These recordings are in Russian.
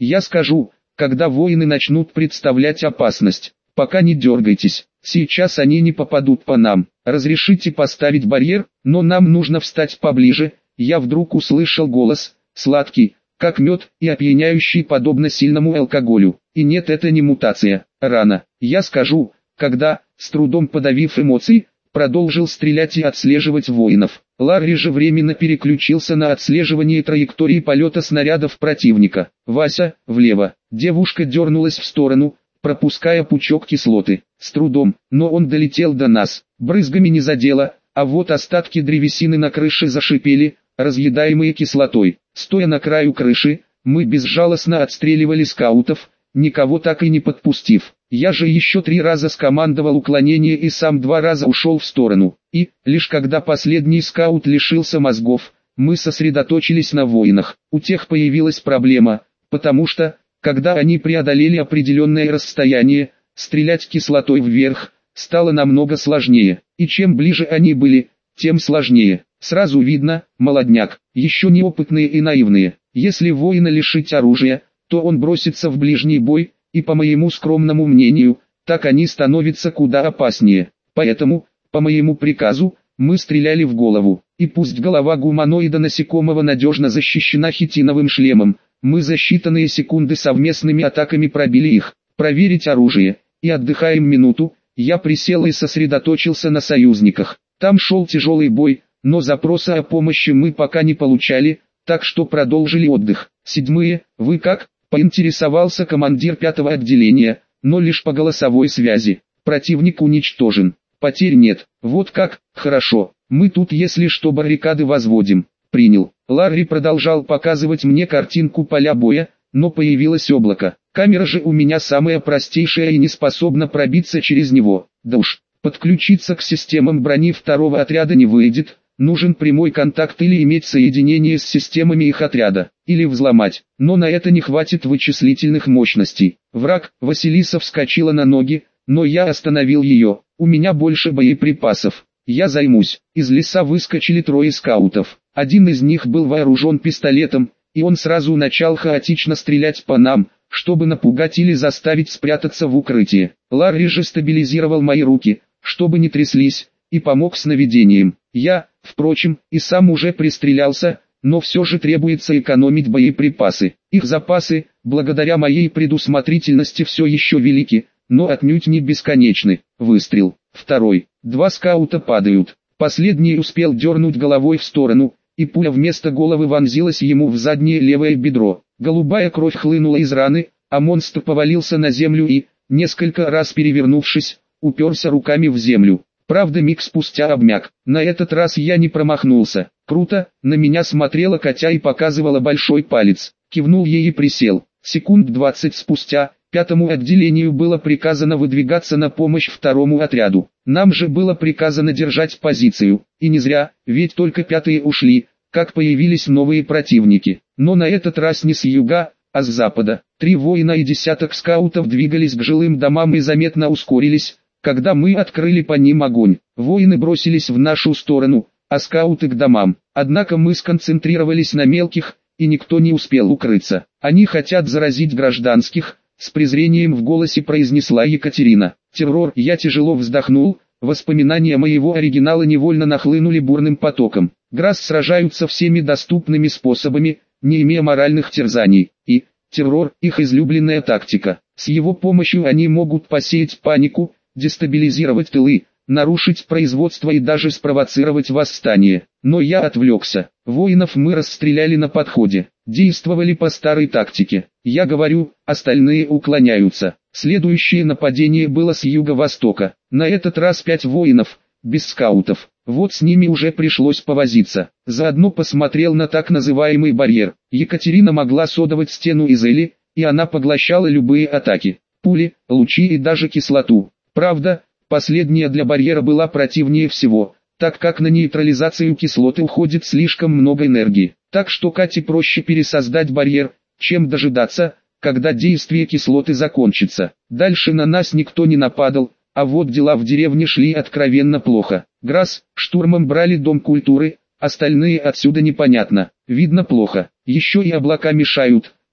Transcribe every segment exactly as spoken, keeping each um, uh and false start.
Я скажу, когда воины начнут представлять опасность. Пока не дергайтесь, сейчас они не попадут по нам. Разрешите поставить барьер, но нам нужно встать поближе. Я вдруг услышал голос, сладкий, как мед, и опьяняющий подобно сильному алкоголю. И нет, это не мутация. Рано. Я скажу, когда, с трудом подавив эмоции, продолжил стрелять и отслеживать воинов. Ларри же временно переключился на отслеживание траектории полета снарядов противника. Вася, влево. Девушка дернулась в сторону, пропуская пучок кислоты. С трудом, но он долетел до нас. Брызгами не задело, а вот остатки древесины на крыше зашипели, разъедаемые кислотой. Стоя на краю крыши, мы безжалостно отстреливали скаутов, никого так и не подпустив. Я же еще три раза скомандовал уклонение и сам два раза ушел в сторону. И, лишь когда последний скаут лишился мозгов, мы сосредоточились на воинах. У тех появилась проблема, потому что, когда они преодолели определенное расстояние, стрелять кислотой вверх стало намного сложнее. И чем ближе они были, тем сложнее. Сразу видно, молодняк, еще неопытные и наивные. Если воина лишить оружия, то он бросится в ближний бой, и по моему скромному мнению, так они становятся куда опаснее. Поэтому, по моему приказу, мы стреляли в голову. И пусть голова гуманоида насекомого надежно защищена хитиновым шлемом, мы за считанные секунды совместными атаками пробили их. Проверить оружие, и отдыхаем минуту. Я присел и сосредоточился на союзниках. Там шел тяжелый бой, но запроса о помощи мы пока не получали, так что продолжили отдых. Седьмые, вы как? Поинтересовался командир пятого отделения, но лишь по голосовой связи. Противник уничтожен. Потерь нет. Вот как? Хорошо. Мы тут если что баррикады возводим. Принял. Ларри продолжал показывать мне картинку поля боя, но появилось облако. Камера же у меня самая простейшая и не способна пробиться через него. Да уж, подключиться к системам брони второго отряда не выйдет. Нужен прямой контакт или иметь соединение с системами их отряда, или взломать, но на это не хватит вычислительных мощностей. Враг, Василиса вскочила на ноги, но я остановил ее, у меня больше боеприпасов, я займусь. Из леса выскочили трое скаутов, один из них был вооружен пистолетом, и он сразу начал хаотично стрелять по нам, чтобы напугать или заставить спрятаться в укрытие. Ларри же стабилизировал мои руки, чтобы не тряслись, и помог с наведением. Я, впрочем, и сам уже пристрелялся, но все же требуется экономить боеприпасы. Их запасы, благодаря моей предусмотрительности, все еще велики, но отнюдь не бесконечны. Выстрел. Второй. Два скаута падают. Последний успел дернуть головой в сторону, и пуля вместо головы вонзилась ему в заднее левое бедро. Голубая кровь хлынула из раны, а монстр повалился на землю и, несколько раз перевернувшись, уперся руками в землю. Правда, миг спустя обмяк. На этот раз я не промахнулся. Круто, на меня смотрела Катя и показывала большой палец. Кивнул ей и присел. Секунд двадцать спустя, пятому отделению было приказано выдвигаться на помощь второму отряду. Нам же было приказано держать позицию. И не зря, ведь только пятые ушли, как появились новые противники. Но на этот раз не с юга, а с запада. Три воина и десяток скаутов двигались к жилым домам и заметно ускорились, когда мы открыли по ним огонь. Воины бросились в нашу сторону, а скауты к домам. Однако мы сконцентрировались на мелких, и никто не успел укрыться. Они хотят заразить гражданских, с презрением в голосе произнесла Екатерина. Террор, я тяжело вздохнул, воспоминания моего оригинала невольно нахлынули бурным потоком. Грасс сражаются всеми доступными способами, не имея моральных терзаний. И, террор, их излюбленная тактика. С его помощью они могут посеять панику, дестабилизировать тылы, нарушить производство и даже спровоцировать восстание. Но я отвлекся. Воинов мы расстреляли на подходе. Действовали по старой тактике. Я говорю, остальные уклоняются. Следующее нападение было с юго-востока. На этот раз пять воинов, без скаутов. Вот с ними уже пришлось повозиться. Заодно посмотрел на так называемый барьер. Екатерина могла содовать стену из эли, и она поглощала любые атаки. Пули, лучи и даже кислоту. Правда, последняя для барьера была противнее всего, так как на нейтрализацию кислоты уходит слишком много энергии. Так что Кате проще пересоздать барьер, чем дожидаться, когда действие кислоты закончится. Дальше на нас никто не нападал, а вот дела в деревне шли откровенно плохо. Грасс, штурмом брали дом культуры, остальные отсюда непонятно. Видно плохо. Еще и облака мешают, но,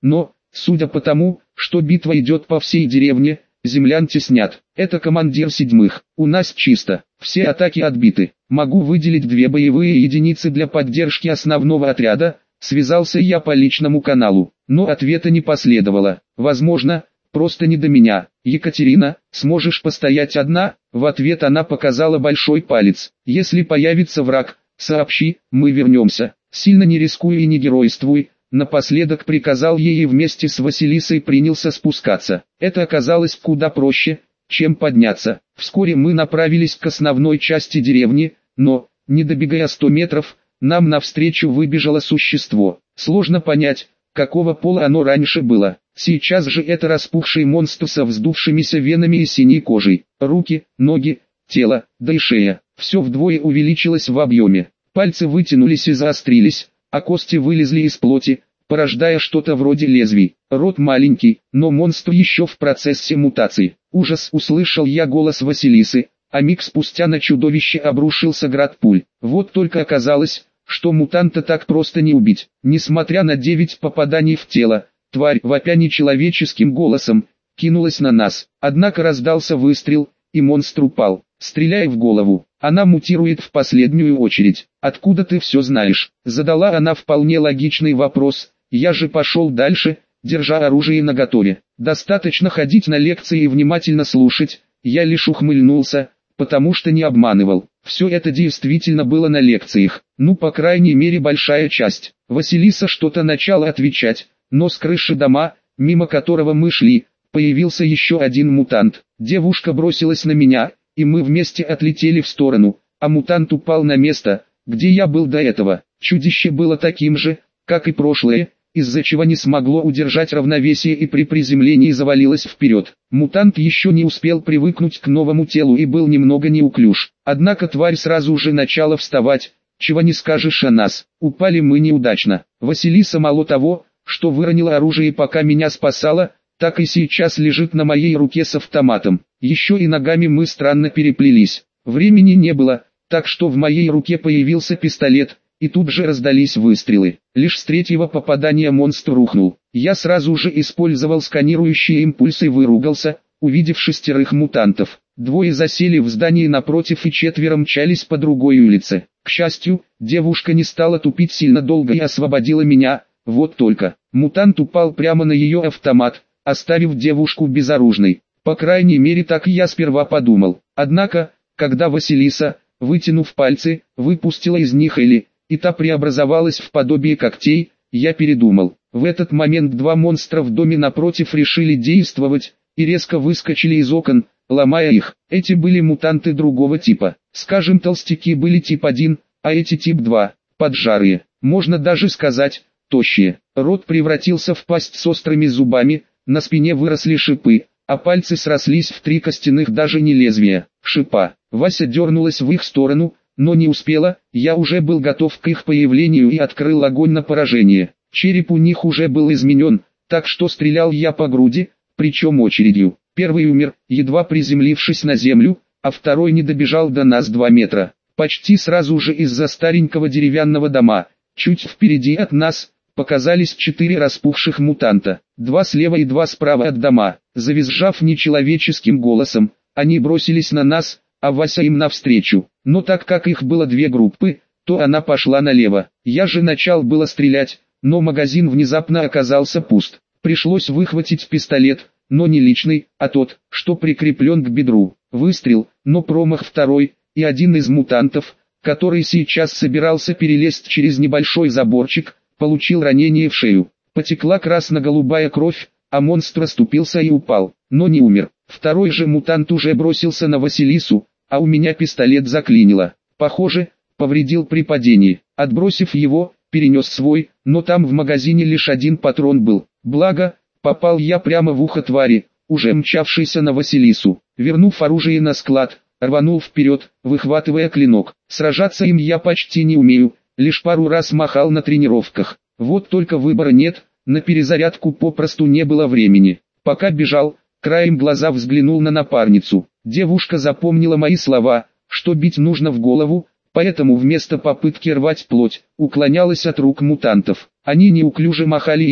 Судя по тому, что битва идет по всей деревне, землян теснят. Это командир седьмых. У нас чисто. Все атаки отбиты. Могу выделить две боевые единицы для поддержки основного отряда. Связался я по личному каналу, но ответа не последовало. Возможно, просто не до меня. Екатерина, сможешь постоять одна? В ответ она показала большой палец. Если появится враг, сообщи, мы вернемся. Сильно не рискуй и не геройствуй. Напоследок приказал ей и вместе с Василисой принялся спускаться. Это оказалось куда проще, чем подняться. Вскоре мы направились к основной части деревни, но, не добегая ста метров, нам навстречу выбежало существо. Сложно понять, какого пола оно раньше было. Сейчас же это распухший монстр со вздувшимися венами и синей кожей. Руки, ноги, тело, да и шея. Все вдвое увеличилось в объеме. Пальцы вытянулись и заострились, а кости вылезли из плоти, порождая что-то вроде лезвий. Рот маленький, но монстр еще в процессе мутации. Ужас, услышал я голос Василисы, а миг спустя на чудовище обрушился град пуль. Вот только оказалось, что мутанта так просто не убить. Несмотря на девять попаданий в тело, тварь, вопя нечеловеческим голосом, кинулась на нас. Однако раздался выстрел, и монстр упал. Стреляй в голову. Она мутирует в последнюю очередь. Откуда ты все знаешь? Задала она вполне логичный вопрос. Я же пошел дальше, держа оружие наготове. Достаточно ходить на лекции и внимательно слушать. Я лишь ухмыльнулся, потому что не обманывал. Все это действительно было на лекциях. Ну, по крайней мере, большая часть. Василиса что-то начала отвечать, но с крыши дома, мимо которого мы шли, появился еще один мутант. Девушка бросилась на меня, и мы вместе отлетели в сторону, а мутант упал на место, где я был до этого. Чудище было таким же, как и прошлое, из-за чего не смогло удержать равновесие и при приземлении завалилось вперед. Мутант еще не успел привыкнуть к новому телу и был немного неуклюж. Однако тварь сразу же начала вставать, чего не скажешь о нас. Упали мы неудачно. Василиса мало того, что выронила оружие пока меня спасала, так и сейчас лежит на моей руке с автоматом. Еще и ногами мы странно переплелись. Времени не было, так что в моей руке появился пистолет, и тут же раздались выстрелы. Лишь с третьего попадания монстр рухнул. Я сразу же использовал сканирующие импульсы и выругался, увидев шестерых мутантов. Двое засели в здании напротив и четверо мчались по другой улице. К счастью, девушка не стала тупить сильно долго и освободила меня. Вот только, мутант упал прямо на ее автомат, оставив девушку безоружной. По крайней мере, так я сперва подумал. Однако, когда Василиса, вытянув пальцы, выпустила из них Эли, и та преобразовалась в подобие когтей, я передумал. В этот момент два монстра в доме напротив решили действовать, и резко выскочили из окон, ломая их. Эти были мутанты другого типа. Скажем, толстяки были тип один, а эти тип два, поджарые. Можно даже сказать, тощие. Рот превратился в пасть с острыми зубами, на спине выросли шипы, а пальцы срослись в три костяных даже не лезвия, шипа. Вася дернулась в их сторону, но не успела, я уже был готов к их появлению и открыл огонь на поражение. Череп у них уже был изменен, так что стрелял я по груди, причем очередью. Первый умер, едва приземлившись на землю, а второй не добежал до нас два метра. Почти сразу же из-за старенького деревянного дома, чуть впереди от нас, показались четыре распухших мутанта, два слева и два справа от дома. Завизжав нечеловеческим голосом, они бросились на нас, а Вася им навстречу. Но так как их было две группы, то она пошла налево. Я же начал было стрелять, но магазин внезапно оказался пуст. Пришлось выхватить пистолет, но не личный, а тот, что прикреплен к бедру. Выстрел, но промах второй, и один из мутантов, который сейчас собирался перелезть через небольшой заборчик, получил ранение в шею. Потекла красно-голубая кровь, а монстр оступился и упал, но не умер. Второй же мутант уже бросился на Василису, а у меня пистолет заклинило. Похоже, повредил при падении. Отбросив его, перенес свой, но там в магазине лишь один патрон был. Благо, попал я прямо в ухо твари, уже мчавшейся на Василису. Вернув оружие на склад, рванул вперед, выхватывая клинок. Сражаться им я почти не умею, лишь пару раз махал на тренировках. Вот только выбора нет, на перезарядку попросту не было времени. Пока бежал, краем глаза взглянул на напарницу. Девушка запомнила мои слова, что бить нужно в голову, поэтому вместо попытки рвать плоть, уклонялась от рук мутантов. Они неуклюже махали ими,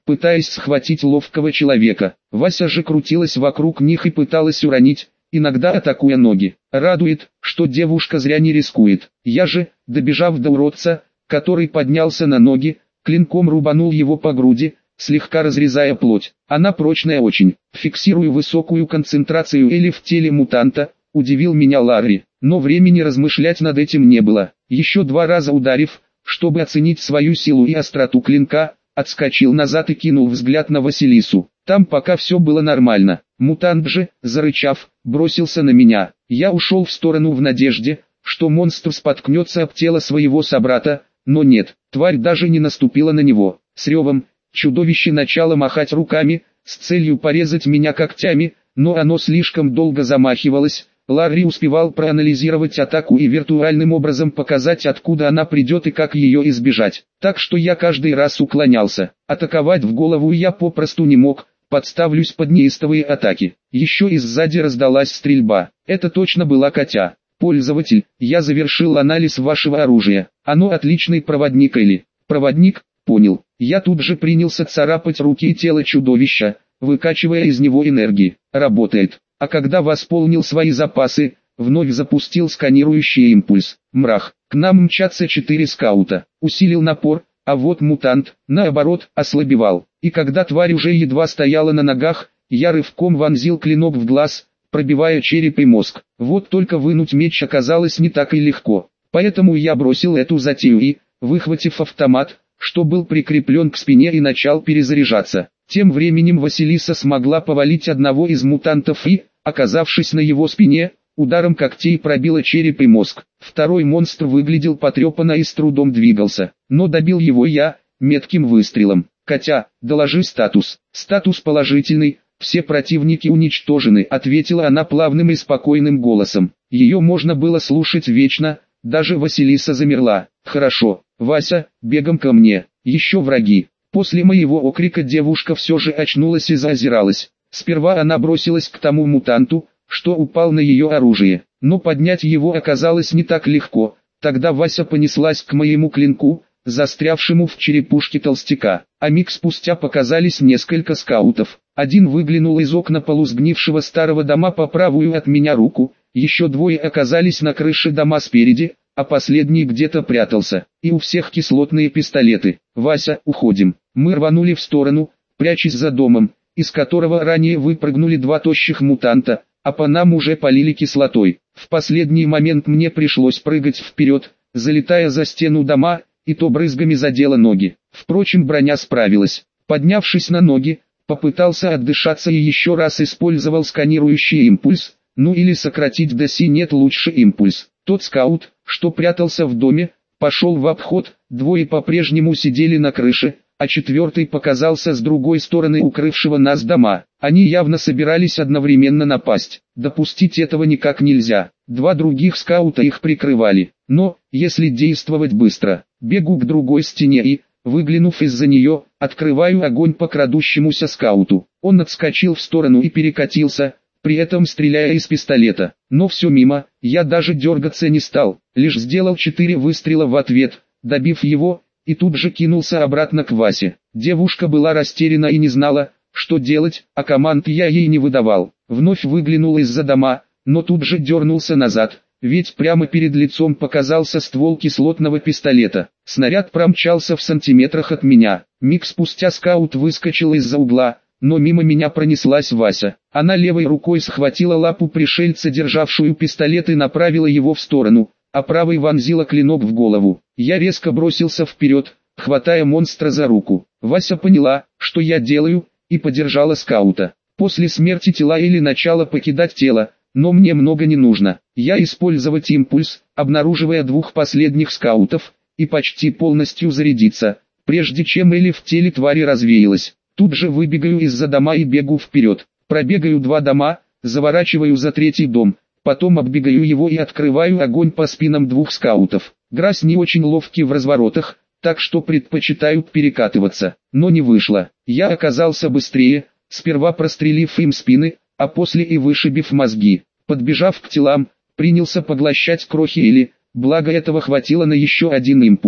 пытаясь схватить ловкого человека. Вася же крутилась вокруг них и пыталась уронить, иногда атакуя ноги. Радует, что девушка зря не рискует. Я же, добежав до уродца, который поднялся на ноги, клинком рубанул его по груди, слегка разрезая плоть. Она прочная очень. Фиксирую высокую концентрацию или в теле мутанта, удивил меня Ларри, но времени размышлять над этим не было. Еще два раза ударив, чтобы оценить свою силу и остроту клинка, отскочил назад и кинул взгляд на Василису. Там пока все было нормально. Мутант же, зарычав, бросился на меня. Я ушел в сторону в надежде, что монстр споткнется об тело своего собрата, но нет, тварь даже не наступила на него. С ревом, чудовище начало махать руками, с целью порезать меня когтями, но оно слишком долго замахивалось. Ларри успевал проанализировать атаку и виртуальным образом показать, откуда она придет и как ее избежать. Так что я каждый раз уклонялся. Атаковать в голову я попросту не мог, подставлюсь под неистовые атаки. Еще и сзади раздалась стрельба. Это точно была Катя. Пользователь, я завершил анализ вашего оружия. Оно отличный проводник или... Проводник, понял. Я тут же принялся царапать руки и тело чудовища, выкачивая из него энергии. Работает. А когда восполнил свои запасы, вновь запустил сканирующий импульс. Мрах. К нам мчатся четыре скаута. Усилил напор, а вот мутант, наоборот, ослабевал. И когда тварь уже едва стояла на ногах, я рывком вонзил клинок в глаз, пробивая череп и мозг. Вот только вынуть меч оказалось не так и легко. Поэтому я бросил эту затею и, выхватив автомат, что был прикреплен к спине, и начал перезаряжаться. Тем временем Василиса смогла повалить одного из мутантов и, оказавшись на его спине, ударом когтей пробила череп и мозг. Второй монстр выглядел потрепанно и с трудом двигался, но добил его я, метким выстрелом. «Катя, доложи статус». «Статус положительный, все противники уничтожены», — ответила она плавным и спокойным голосом. Ее можно было слушать вечно, даже Василиса замерла. «Хорошо, Вася, бегом ко мне, еще враги». После моего окрика девушка все же очнулась и заозиралась. Сперва она бросилась к тому мутанту, что упал на ее оружие, но поднять его оказалось не так легко. Тогда Вася понеслась к моему клинку, застрявшему в черепушке толстяка, а миг спустя показались несколько скаутов. Один выглянул из окна полусгнившего старого дома по правую от меня руку, еще двое оказались на крыше дома спереди, а последний где-то прятался, и у всех кислотные пистолеты. «Вася, уходим». Мы рванули в сторону, прячась за домом, из которого ранее выпрыгнули два тощих мутанта, а по нам уже полили кислотой. В последний момент мне пришлось прыгать вперед, залетая за стену дома, и то брызгами задело ноги. Впрочем, броня справилась. Поднявшись на ноги, попытался отдышаться и еще раз использовал сканирующий импульс, ну или сократить до си нет лучше импульс. Тот скаут, что прятался в доме, пошел в обход, двое по-прежнему сидели на крыше, а четвертый показался с другой стороны укрывшего нас дома. Они явно собирались одновременно напасть. Допустить этого никак нельзя. Два других скаута их прикрывали. Но, если действовать быстро, бегу к другой стене и, выглянув из-за нее, открываю огонь по крадущемуся скауту. Он отскочил в сторону и перекатился, при этом стреляя из пистолета. Но все мимо, я даже дергаться не стал, лишь сделал четыре выстрела в ответ, добив его, и тут же кинулся обратно к Васе. Девушка была растеряна и не знала, что делать, а команд я ей не выдавал. Вновь выглянул из-за дома, но тут же дернулся назад, ведь прямо перед лицом показался ствол кислотного пистолета. Снаряд промчался в сантиметрах от меня. Миг спустя скаут выскочил из-за угла, но мимо меня пронеслась Вася. Она левой рукой схватила лапу пришельца, державшую пистолет, и направила его в сторону, а правой вонзила клинок в голову. Я резко бросился вперед, хватая монстра за руку. Вася поняла, что я делаю, и подержала скаута. После смерти тела или начала покидать тело, но мне много не нужно. Я использовать импульс, обнаруживая двух последних скаутов, и почти полностью зарядиться, прежде чем или в теле твари развеялась. Тут же выбегаю из-за дома и бегу вперед. Пробегаю два дома, заворачиваю за третий дом, потом оббегаю его и открываю огонь по спинам двух скаутов. Грась не очень ловкий в разворотах, так что предпочитают перекатываться, но не вышло. Я оказался быстрее, сперва прострелив им спины, а после и вышибив мозги. Подбежав к телам, принялся поглощать крохи или, благо этого хватило на еще один импульс.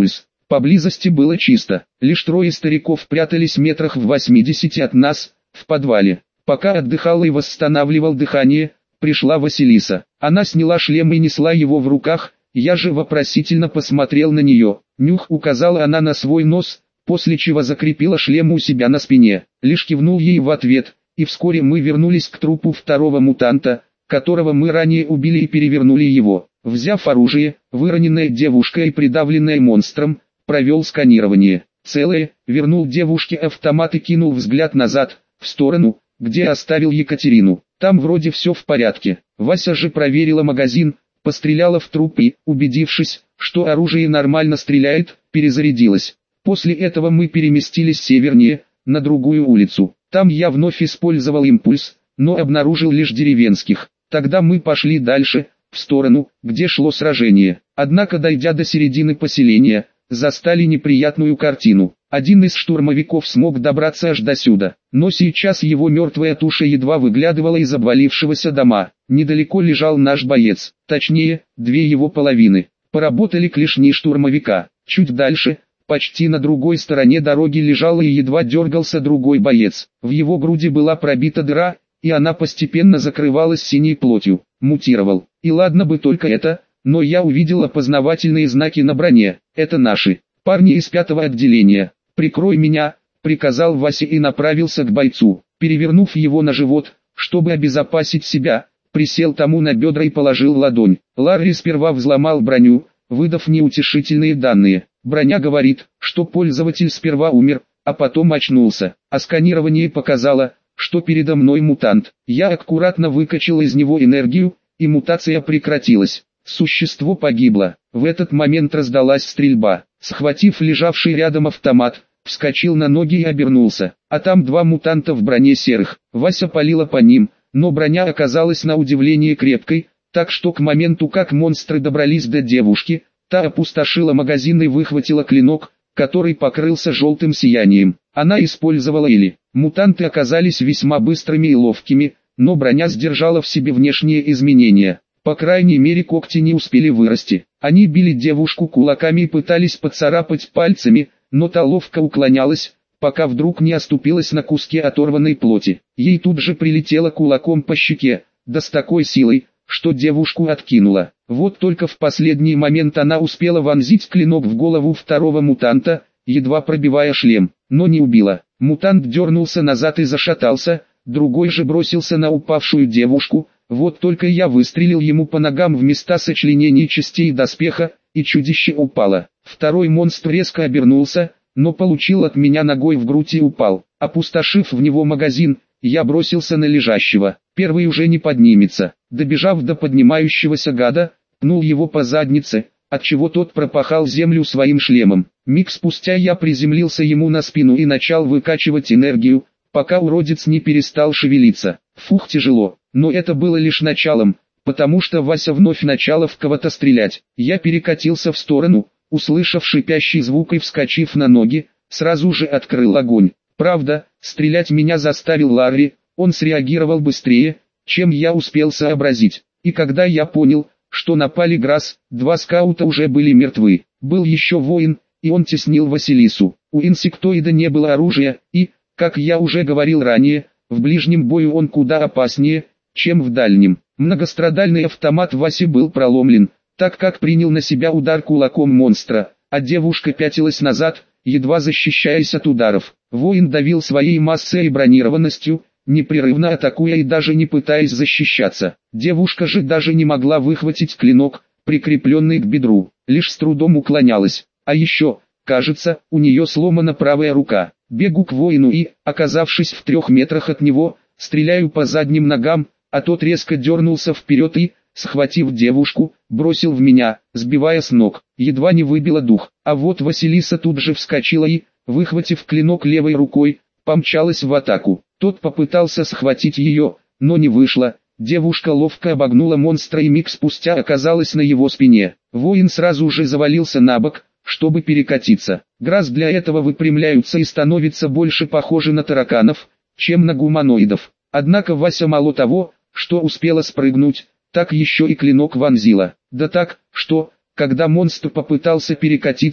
Поблизости было чисто, лишь трое стариков прятались метрах в восьмидесяти от нас, в подвале. Пока отдыхал и восстанавливал дыхание, пришла Василиса. Она сняла шлем и несла его в руках, я же вопросительно посмотрел на нее. Нюх, указала она на свой нос, после чего закрепила шлем у себя на спине. Лишь кивнул ей в ответ, и вскоре мы вернулись к трупу второго мутанта, которого мы ранее убили и перевернули его. Взяв оружие, выроненная девушка и придавленная монстром, провел сканирование. Целое, вернул девушке автомат и кинул взгляд назад, в сторону, где оставил Екатерину. Там вроде все в порядке. Вася же проверила магазин, постреляла в труп и, убедившись, что оружие нормально стреляет, перезарядилась. После этого мы переместились севернее, на другую улицу. Там я вновь использовал импульс, но обнаружил лишь деревенских. Тогда мы пошли дальше, в сторону, где шло сражение. Однако, дойдя до середины поселения, застали неприятную картину. Один из штурмовиков смог добраться аж до сюда, но сейчас его мертвая туша едва выглядывала из обвалившегося дома. Недалеко лежал наш боец, точнее, две его половины. Поработали клешни штурмовика. Чуть дальше, почти на другой стороне дороги лежал и едва дергался другой боец. В его груди была пробита дыра, и она постепенно закрывалась синей плотью. Мутировал. И ладно бы только это, но я увидел опознавательные знаки на броне. Это наши. Парни из пятого отделения. «Прикрой меня», — приказал Вася и направился к бойцу. Перевернув его на живот, чтобы обезопасить себя, присел тому на бедра и положил ладонь. Ларри сперва взломал броню, выдав неутешительные данные. Броня говорит, что пользователь сперва умер, а потом очнулся. А сканирование показало, что передо мной мутант. Я аккуратно выкачал из него энергию, и мутация прекратилась. Существо погибло. В этот момент раздалась стрельба. Схватив лежавший рядом автомат, вскочил на ноги и обернулся. А там два мутанта в броне серых. Вася палила по ним, но броня оказалась на удивление крепкой, так что к моменту, как монстры добрались до девушки, та опустошила магазин и выхватила клинок, который покрылся желтым сиянием. Она использовала или. Мутанты оказались весьма быстрыми и ловкими, но броня сдержала в себе внешние изменения. По крайней мере, когти не успели вырасти. Они били девушку кулаками и пытались поцарапать пальцами, но та ловко уклонялась, пока вдруг не оступилась на куске оторванной плоти. Ей тут же прилетело кулаком по щеке, да с такой силой, что девушку откинула. Вот только в последний момент она успела вонзить клинок в голову второго мутанта, едва пробивая шлем, но не убила. Мутант дернулся назад и зашатался, другой же бросился на упавшую девушку. Вот только я выстрелил ему по ногам в места сочленений частей доспеха, и чудище упало. Второй монстр резко обернулся, но получил от меня ногой в грудь и упал. Опустошив в него магазин, я бросился на лежащего. Первый уже не поднимется. Добежав до поднимающегося гада, пнул его по заднице, отчего тот пропахал землю своим шлемом. Миг спустя я приземлился ему на спину и начал выкачивать энергию, пока уродец не перестал шевелиться. Фух, тяжело. Но это было лишь началом, потому что Вася вновь начала в кого-то стрелять. Я перекатился в сторону, услышав шипящий звук и вскочив на ноги, сразу же открыл огонь. Правда, стрелять меня заставил Ларри, он среагировал быстрее, чем я успел сообразить. И когда я понял, что напали Грасс, два скаута уже были мертвы. Был еще воин, и он теснил Василису. У инсектоида не было оружия, и, как я уже говорил ранее, в ближнем бою он куда опаснее, чем в дальнем. Многострадальный автомат Васи был проломлен, так как принял на себя удар кулаком монстра, а девушка пятилась назад, едва защищаясь от ударов. Воин давил своей массой и бронированностью, непрерывно атакуя и даже не пытаясь защищаться. Девушка же даже не могла выхватить клинок, прикрепленный к бедру, лишь с трудом уклонялась. А еще, кажется, у нее сломана правая рука. Бегу к воину и, оказавшись в трех метрах от него, стреляю по задним ногам, а тот резко дернулся вперед и, схватив девушку, бросил в меня, сбивая с ног, едва не выбила дух. А вот Василиса тут же вскочила и, выхватив клинок левой рукой, помчалась в атаку. Тот попытался схватить ее, но не вышло. Девушка ловко обогнула монстра и миг спустя оказалась на его спине. Воин сразу же завалился на бок, чтобы перекатиться. Грасс для этого выпрямляются и становятся больше похожи на тараканов, чем на гуманоидов. Однако Вася мало того, что успела спрыгнуть, так еще и клинок вонзила. Да так, что, когда монстр попытался перекатиться,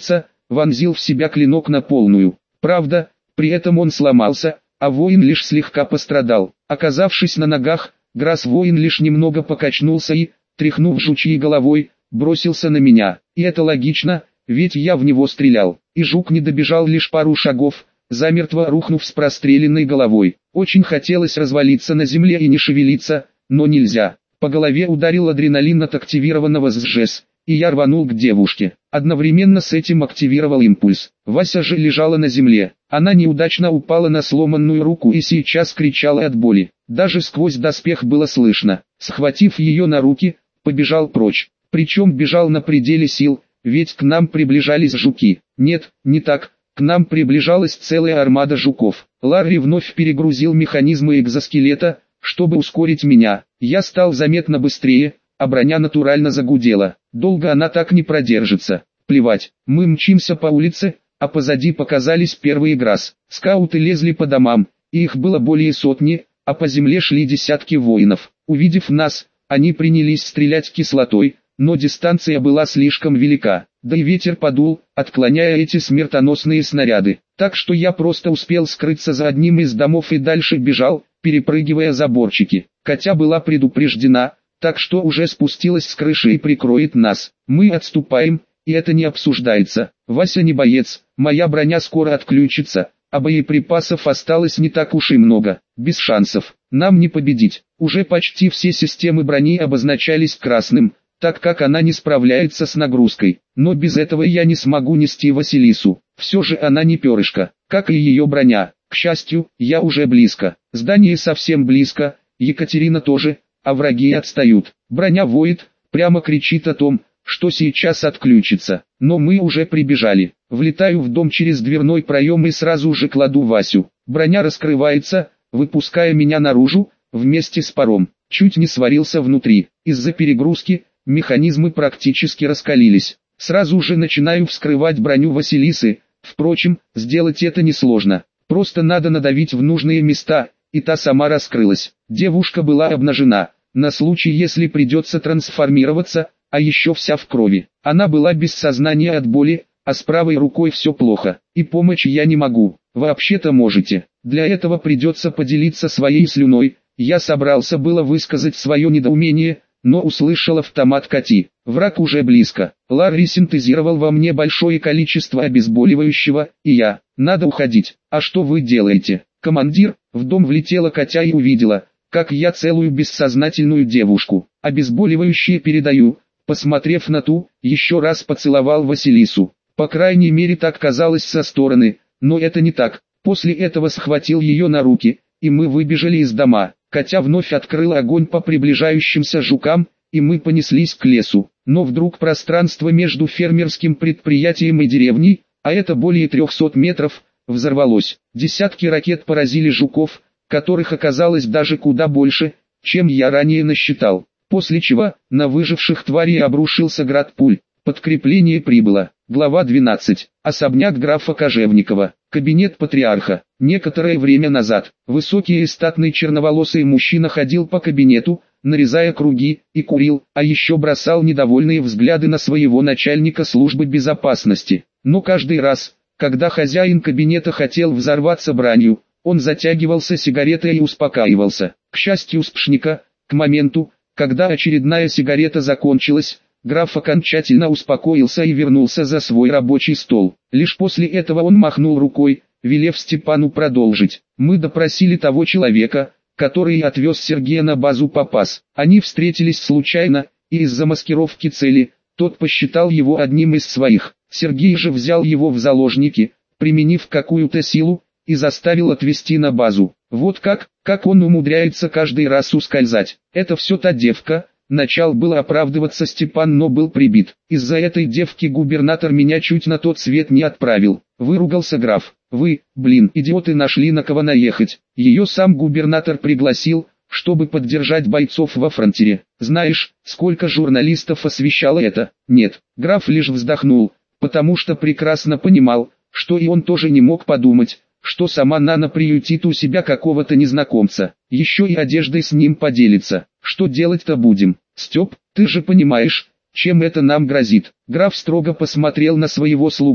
вонзил в себя клинок на полную. Правда, при этом он сломался, а воин лишь слегка пострадал. Оказавшись на ногах, Грас-воин лишь немного покачнулся и, тряхнув жучьей головой, бросился на меня. И это логично, ведь я в него стрелял. И жук не добежал лишь пару шагов, замертво рухнув с простреленной головой. Очень хотелось развалиться на земле и не шевелиться, но нельзя. По голове ударил адреналин от активированного СЖС, и я рванул к девушке. Одновременно с этим активировал импульс. Вася же лежала на земле. Она неудачно упала на сломанную руку и сейчас кричала от боли. Даже сквозь доспех было слышно. Схватив ее на руки, побежал прочь. Причем бежал на пределе сил, ведь к нам приближались жуки. Нет, не так. К нам приближалась целая армада жуков. Ларри вновь перегрузил механизмы экзоскелета, чтобы ускорить меня. Я стал заметно быстрее, а броня натурально загудела. Долго она так не продержится. Плевать, мы мчимся по улице, а позади показались первые грас. Скауты лезли по домам, и их было более сотни, а по земле шли десятки воинов. Увидев нас, они принялись стрелять кислотой, но дистанция была слишком велика. Да и ветер подул, отклоняя эти смертоносные снаряды. Так что я просто успел скрыться за одним из домов и дальше бежал, перепрыгивая заборчики. Катя была предупреждена, так что уже спустилась с крыши и прикроет нас. Мы отступаем, и это не обсуждается. Вася не боец, моя броня скоро отключится, а боеприпасов осталось не так уж и много. Без шансов, нам не победить. Уже почти все системы брони обозначались красным, так как она не справляется с нагрузкой. Но без этого я не смогу нести Василису. Все же она не перышко, как и ее броня. К счастью, я уже близко. Здание совсем близко, Екатерина тоже, а враги отстают. Броня воет, прямо кричит о том, что сейчас отключится. Но мы уже прибежали. Влетаю в дом через дверной проем и сразу же кладу Васю. Броня раскрывается, выпуская меня наружу, вместе с паром. Чуть не сварился внутри. Из-за перегрузки механизмы практически раскалились. Сразу же начинаю вскрывать броню Василисы. Впрочем, сделать это несложно. Просто надо надавить в нужные места, и та сама раскрылась. Девушка была обнажена, на случай если придется трансформироваться, а еще вся в крови. Она была без сознания от боли, а с правой рукой все плохо. И помочь я не могу. Вообще-то можете. Для этого придется поделиться своей слюной. Я собрался было высказать свое недоумение, но услышал автомат Кати. Враг уже близко. Ларри синтезировал во мне большое количество обезболивающего, и я. Надо уходить. А что вы делаете? Командир, в дом влетела Катя и увидела, как я целую бессознательную девушку. Обезболивающее передаю. Посмотрев на ту, еще раз поцеловал Василису. По крайней мере так казалось со стороны, но это не так. После этого схватил ее на руки, и мы выбежали из дома. Катя вновь открыла огонь по приближающимся жукам, и мы понеслись к лесу. Но вдруг пространство между фермерским предприятием и деревней, а это более трехсот метров, взорвалось. Десятки ракет поразили жуков, которых оказалось даже куда больше, чем я ранее насчитал. После чего на выживших тварей обрушился град пуль. Подкрепление прибыло. Глава двенадцать. Особняк графа Кожевникова. Кабинет патриарха. Некоторое время назад, высокий и статный черноволосый мужчина ходил по кабинету, нарезая круги, и курил, а еще бросал недовольные взгляды на своего начальника службы безопасности. Но каждый раз, когда хозяин кабинета хотел взорваться бранью, он затягивался сигаретой и успокаивался. К счастью Спшника, к моменту, когда очередная сигарета закончилась, граф окончательно успокоился и вернулся за свой рабочий стол. Лишь после этого он махнул рукой, велев Степану продолжить. Мы допросили того человека, который отвез Сергея на базу Попас. Они встретились случайно, и из-за маскировки цели, тот посчитал его одним из своих. Сергей же взял его в заложники, применив какую-то силу, и заставил отвезти на базу. Вот как, как он умудряется каждый раз ускользать. Это все та девка. Начал было оправдываться Степан, но был прибит. Из-за этой девки губернатор меня чуть на тот свет не отправил. Выругался граф. Вы, блин, идиоты, нашли на кого наехать. Ее сам губернатор пригласил, чтобы поддержать бойцов во фронтире. Знаешь, сколько журналистов освещало это? Нет. Граф лишь вздохнул, потому что прекрасно понимал, что и он тоже не мог подумать, что сама Нана приютит у себя какого-то незнакомца, еще и одеждой с ним поделится. Что делать-то будем? Степ, ты же понимаешь, чем это нам грозит. Граф строго посмотрел на своего слугу,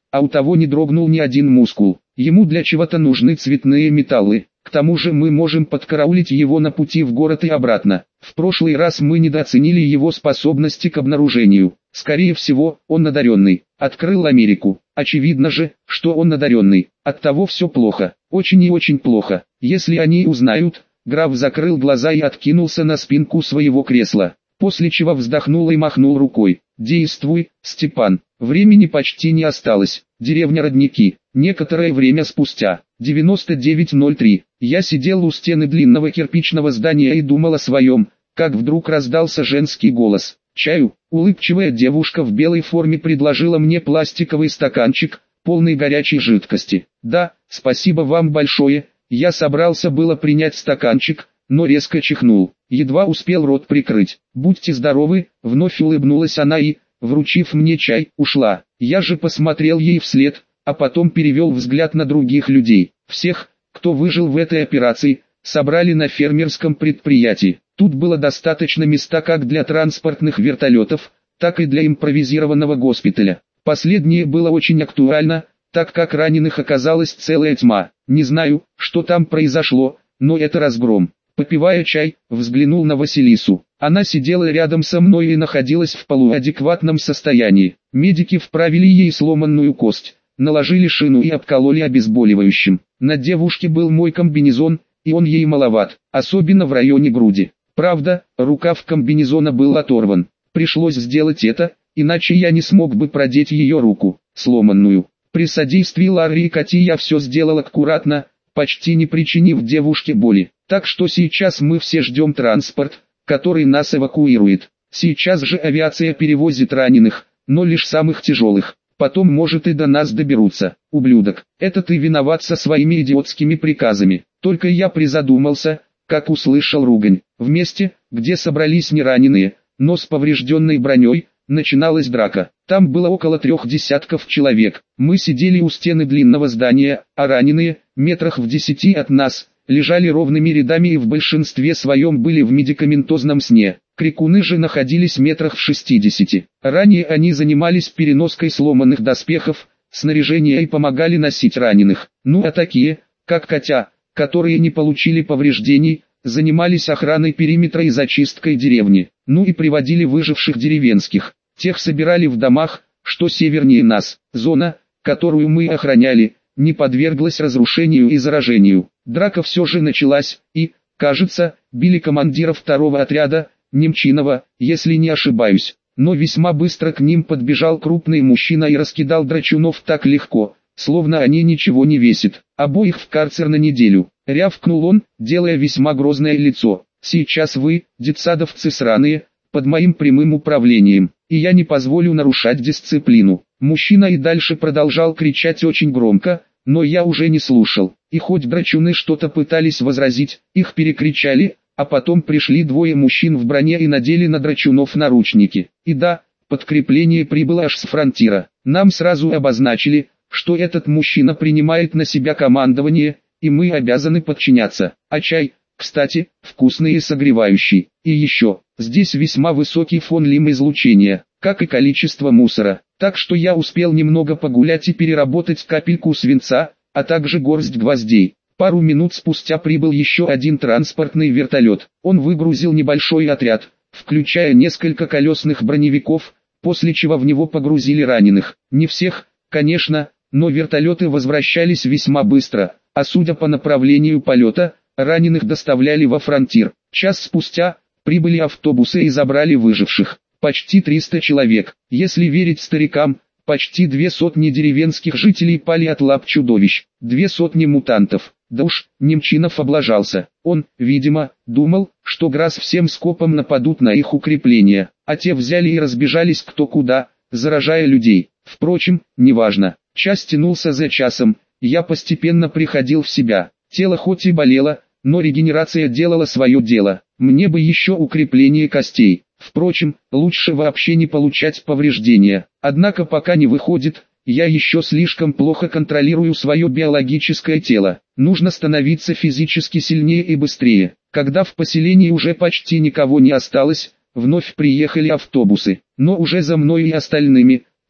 а у того не дрогнул ни один мускул. Ему для чего-то нужны цветные металлы. К тому же мы можем подкараулить его на пути в город и обратно. В прошлый раз мы недооценили его способности к обнаружению. Скорее всего, он одаренный. Открыл Америку. Очевидно же, что он одаренный. Оттого все плохо. Очень и очень плохо. Если они узнают... Граф закрыл глаза и откинулся на спинку своего кресла, после чего вздохнул и махнул рукой. «Действуй, Степан, времени почти не осталось». Деревня Родники. Некоторое время спустя, девяносто девять ноль три, я сидел у стены длинного кирпичного здания и думал о своем, как вдруг раздался женский голос. «Чаю?» Улыбчивая девушка в белой форме предложила мне пластиковый стаканчик, полный горячей жидкости. «Да, спасибо вам большое». Я собрался было принять стаканчик, но резко чихнул, едва успел рот прикрыть. «Будьте здоровы», вновь улыбнулась она и, вручив мне чай, ушла. Я же посмотрел ей вслед, а потом перевел взгляд на других людей. Всех, кто выжил в этой операции, собрали на фермерском предприятии. Тут было достаточно места как для транспортных вертолетов, так и для импровизированного госпиталя. Последнее было очень актуально, так как раненых оказалась целая тьма. Не знаю, что там произошло, но это разгром. Попивая чай, взглянул на Василису. Она сидела рядом со мной и находилась в полуадекватном состоянии. Медики вправили ей сломанную кость, наложили шину и обкололи обезболивающим. На девушке был мой комбинезон, и он ей маловат, особенно в районе груди. Правда, рукав комбинезона был оторван. Пришлось сделать это, иначе я не смог бы продеть ее руку, сломанную. При содействии Ларри и Кати я все сделал аккуратно, почти не причинив девушке боли. Так что сейчас мы все ждем транспорт, который нас эвакуирует. Сейчас же авиация перевозит раненых, но лишь самых тяжелых. Потом может и до нас доберутся. Ублюдок, это ты виноват со своими идиотскими приказами. Только я призадумался, как услышал ругань. В месте, где собрались не раненые, но с поврежденной броней, начиналась драка. Там было около трех десятков человек. Мы сидели у стены длинного здания, а раненые, метрах в десяти от нас, лежали ровными рядами и в большинстве своем были в медикаментозном сне. Крикуны же находились метрах в шестидесяти. Ранее они занимались переноской сломанных доспехов, снаряжения и помогали носить раненых. Ну а такие, как Катя, которые не получили повреждений, занимались охраной периметра и зачисткой деревни. Ну и приводили выживших деревенских. Тех собирали в домах, что севернее нас. Зона, которую мы охраняли, не подверглась разрушению и заражению. Драка все же началась, и, кажется, били командира второго отряда, Немчинова, если не ошибаюсь. Но весьма быстро к ним подбежал крупный мужчина и раскидал драчунов так легко, словно они ничего не весят. Обоих в карцер на неделю. Рявкнул он, делая весьма грозное лицо. Сейчас вы, детсадовцы сраные, под моим прямым управлением, и я не позволю нарушать дисциплину. Мужчина и дальше продолжал кричать очень громко, но я уже не слушал. И хоть драчуны что-то пытались возразить, их перекричали, а потом пришли двое мужчин в броне и надели на драчунов наручники. И да, подкрепление прибыло аж с фронтира. Нам сразу обозначили, что этот мужчина принимает на себя командование, и мы обязаны подчиняться. А чай, кстати, вкусный и согревающий. И еще, здесь весьма высокий фон лим-излучения, как и количество мусора. Так что я успел немного погулять и переработать капельку свинца, а также горсть гвоздей. Пару минут спустя прибыл еще один транспортный вертолет. Он выгрузил небольшой отряд, включая несколько колесных броневиков, после чего в него погрузили раненых. Не всех, конечно, но вертолеты возвращались весьма быстро, а судя по направлению полета, раненых доставляли во фронтир. Час спустя прибыли автобусы и забрали выживших. Почти триста человек. Если верить старикам, почти две сотни деревенских жителей пали от лап чудовищ. Две сотни мутантов. Да уж, Немчинов облажался. Он, видимо, думал, что Грасс всем скопом нападут на их укрепления, а те взяли и разбежались кто куда, заражая людей. Впрочем, неважно. Час тянулся за часом, я постепенно приходил в себя. Тело хоть и болело, но регенерация делала свое дело. Мне бы еще укрепление костей. Впрочем, лучше вообще не получать повреждения. Однако пока не выходит, я еще слишком плохо контролирую свое биологическое тело. Нужно становиться физически сильнее и быстрее. Когда в поселении уже почти никого не осталось, вновь приехали автобусы. Но уже за мной и остальными, кто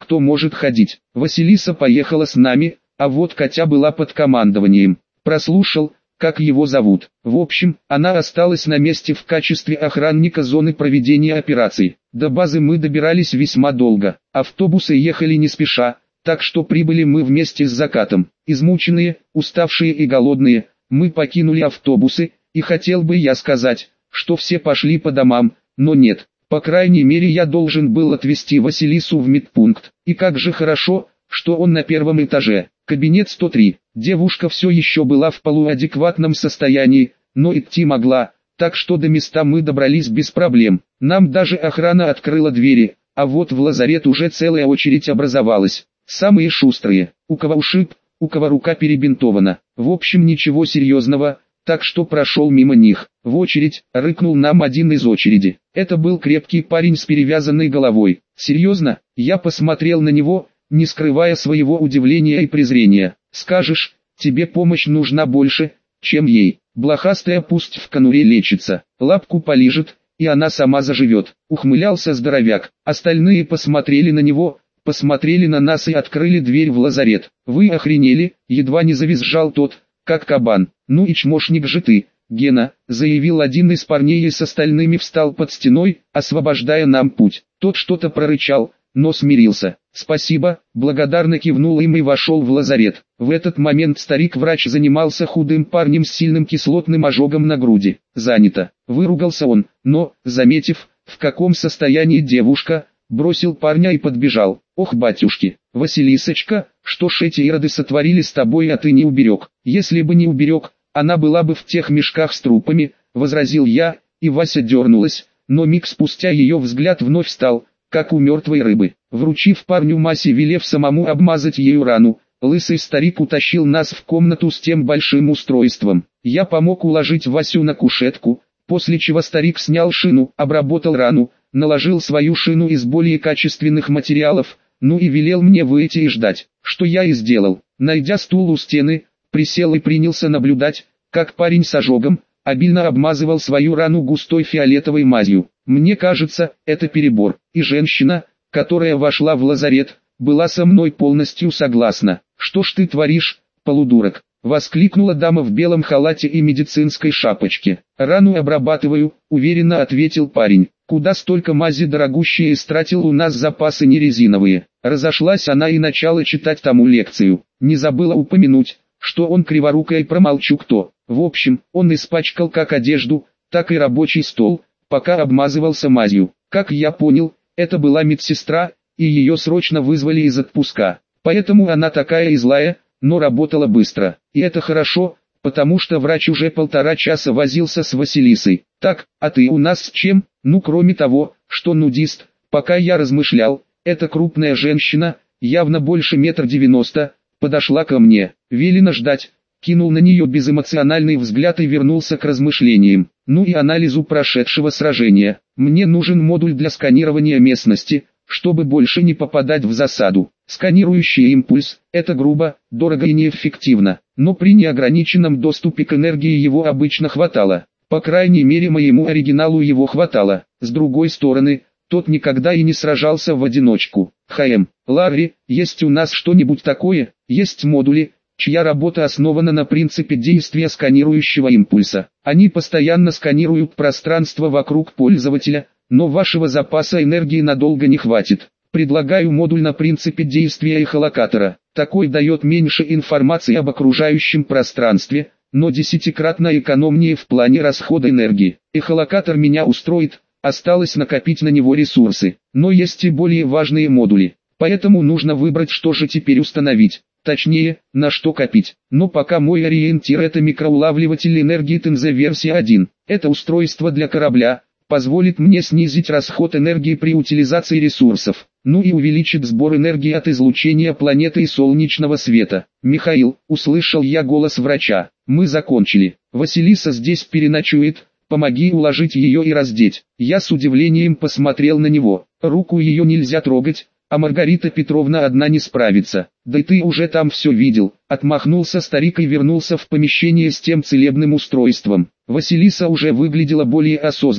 кто может ходить. Василиса поехала с нами, а вот Катя была под командованием. Прослушал, как его зовут. В общем, она осталась на месте в качестве охранника зоны проведения операций. До базы мы добирались весьма долго. Автобусы ехали не спеша, так что прибыли мы вместе с закатом. Измученные, уставшие и голодные, мы покинули автобусы, и хотел бы я сказать, что все пошли по домам, но нет. По крайней мере я должен был отвезти Василису в медпункт. И как же хорошо, что он на первом этаже. Кабинет сто три. Девушка все еще была в полуадекватном состоянии, но идти могла, так что до места мы добрались без проблем. Нам даже охрана открыла двери, а вот в лазарет уже целая очередь образовалась. Самые шустрые, у кого ушиб, у кого рука перебинтована. В общем ничего серьезного, так что прошел мимо них. В очередь, рыкнул нам один из очереди. Это был крепкий парень с перевязанной головой. Серьезно? Я посмотрел на него, не скрывая своего удивления и презрения. Скажешь, тебе помощь нужна больше, чем ей. Блохастая пусть в конуре лечится, лапку полижет, и она сама заживет. Ухмылялся здоровяк. Остальные посмотрели на него, посмотрели на нас и открыли дверь в лазарет. Вы охренели? Едва не завизжал тот, как кабан. Ну и чмошник же ты, Гена, заявил один из парней и с остальными встал под стеной, освобождая нам путь. Тот что-то прорычал, но смирился. «Спасибо», благодарно кивнул им и вошел в лазарет. В этот момент старик-врач занимался худым парнем с сильным кислотным ожогом на груди. «Занято», выругался он, но, заметив, в каком состоянии девушка, бросил парня и подбежал. «Ох, батюшки, Василисочка, что ж эти ироды сотворили с тобой, а ты не уберег?» «Если бы не уберег, она была бы в тех мешках с трупами», возразил я, и Вася дернулась, но миг спустя ее взгляд вновь стал, как у мертвой рыбы. Вручив парню мазь и велев самому обмазать ею рану, лысый старик утащил нас в комнату с тем большим устройством. Я помог уложить Васю на кушетку, после чего старик снял шину, обработал рану, наложил свою шину из более качественных материалов, ну и велел мне выйти и ждать, что я и сделал. Найдя стул у стены, присел и принялся наблюдать, как парень с ожогом, обильно обмазывал свою рану густой фиолетовой мазью. Мне кажется, это перебор, и женщина, которая вошла в лазарет, была со мной полностью согласна. «Что ж ты творишь, полудурок?» — воскликнула дама в белом халате и медицинской шапочке. «Рану обрабатываю», — уверенно ответил парень. «Куда столько мази дорогущие истратил, у нас запасы не резиновые». Разошлась она и начала читать тому лекцию. Не забыла упомянуть, что он криворукой, промолчу кто. В общем, он испачкал как одежду, так и рабочий стол, пока обмазывался мазью. Как я понял, это была медсестра, и ее срочно вызвали из отпуска. Поэтому она такая и злая, но работала быстро. И это хорошо, потому что врач уже полтора часа возился с Василисой. «Так, а ты у нас с чем?» «Ну кроме того, что нудист». Пока я размышлял, эта крупная женщина, явно больше метр девяносто, подошла ко мне. Велено ждать. Кинул на нее безэмоциональный взгляд и вернулся к размышлениям. Ну и анализу прошедшего сражения. Мне нужен модуль для сканирования местности, чтобы больше не попадать в засаду. Сканирующий импульс – это грубо, дорого и неэффективно, но при неограниченном доступе к энергии его обычно хватало. По крайней мере моему оригиналу его хватало. С другой стороны, тот никогда и не сражался в одиночку. ХМ, Ларри, есть у нас что-нибудь такое? Есть модули, чья работа основана на принципе действия сканирующего импульса. Они постоянно сканируют пространство вокруг пользователя, но вашего запаса энергии надолго не хватит. Предлагаю модуль на принципе действия эхолокатора. Такой дает меньше информации об окружающем пространстве, но десятикратно экономнее в плане расхода энергии. Эхолокатор меня устроит, осталось накопить на него ресурсы. Но есть и более важные модули, поэтому нужно выбрать, что же теперь установить. Точнее, на что копить. Но пока мой ориентир — это микроулавливатель энергии Тензе версия один. Это устройство для корабля позволит мне снизить расход энергии при утилизации ресурсов, ну и увеличит сбор энергии от излучения планеты и солнечного света. «Михаил», — услышал я голос врача, — «мы закончили. Василиса здесь переночует, помоги уложить ее и раздеть». Я с удивлением посмотрел на него. Руку ее нельзя трогать, а Маргарита Петровна одна не справится. «Да и ты уже там все видел», — отмахнулся старик и вернулся в помещение с тем целебным устройством. Василиса уже выглядела более осознанной.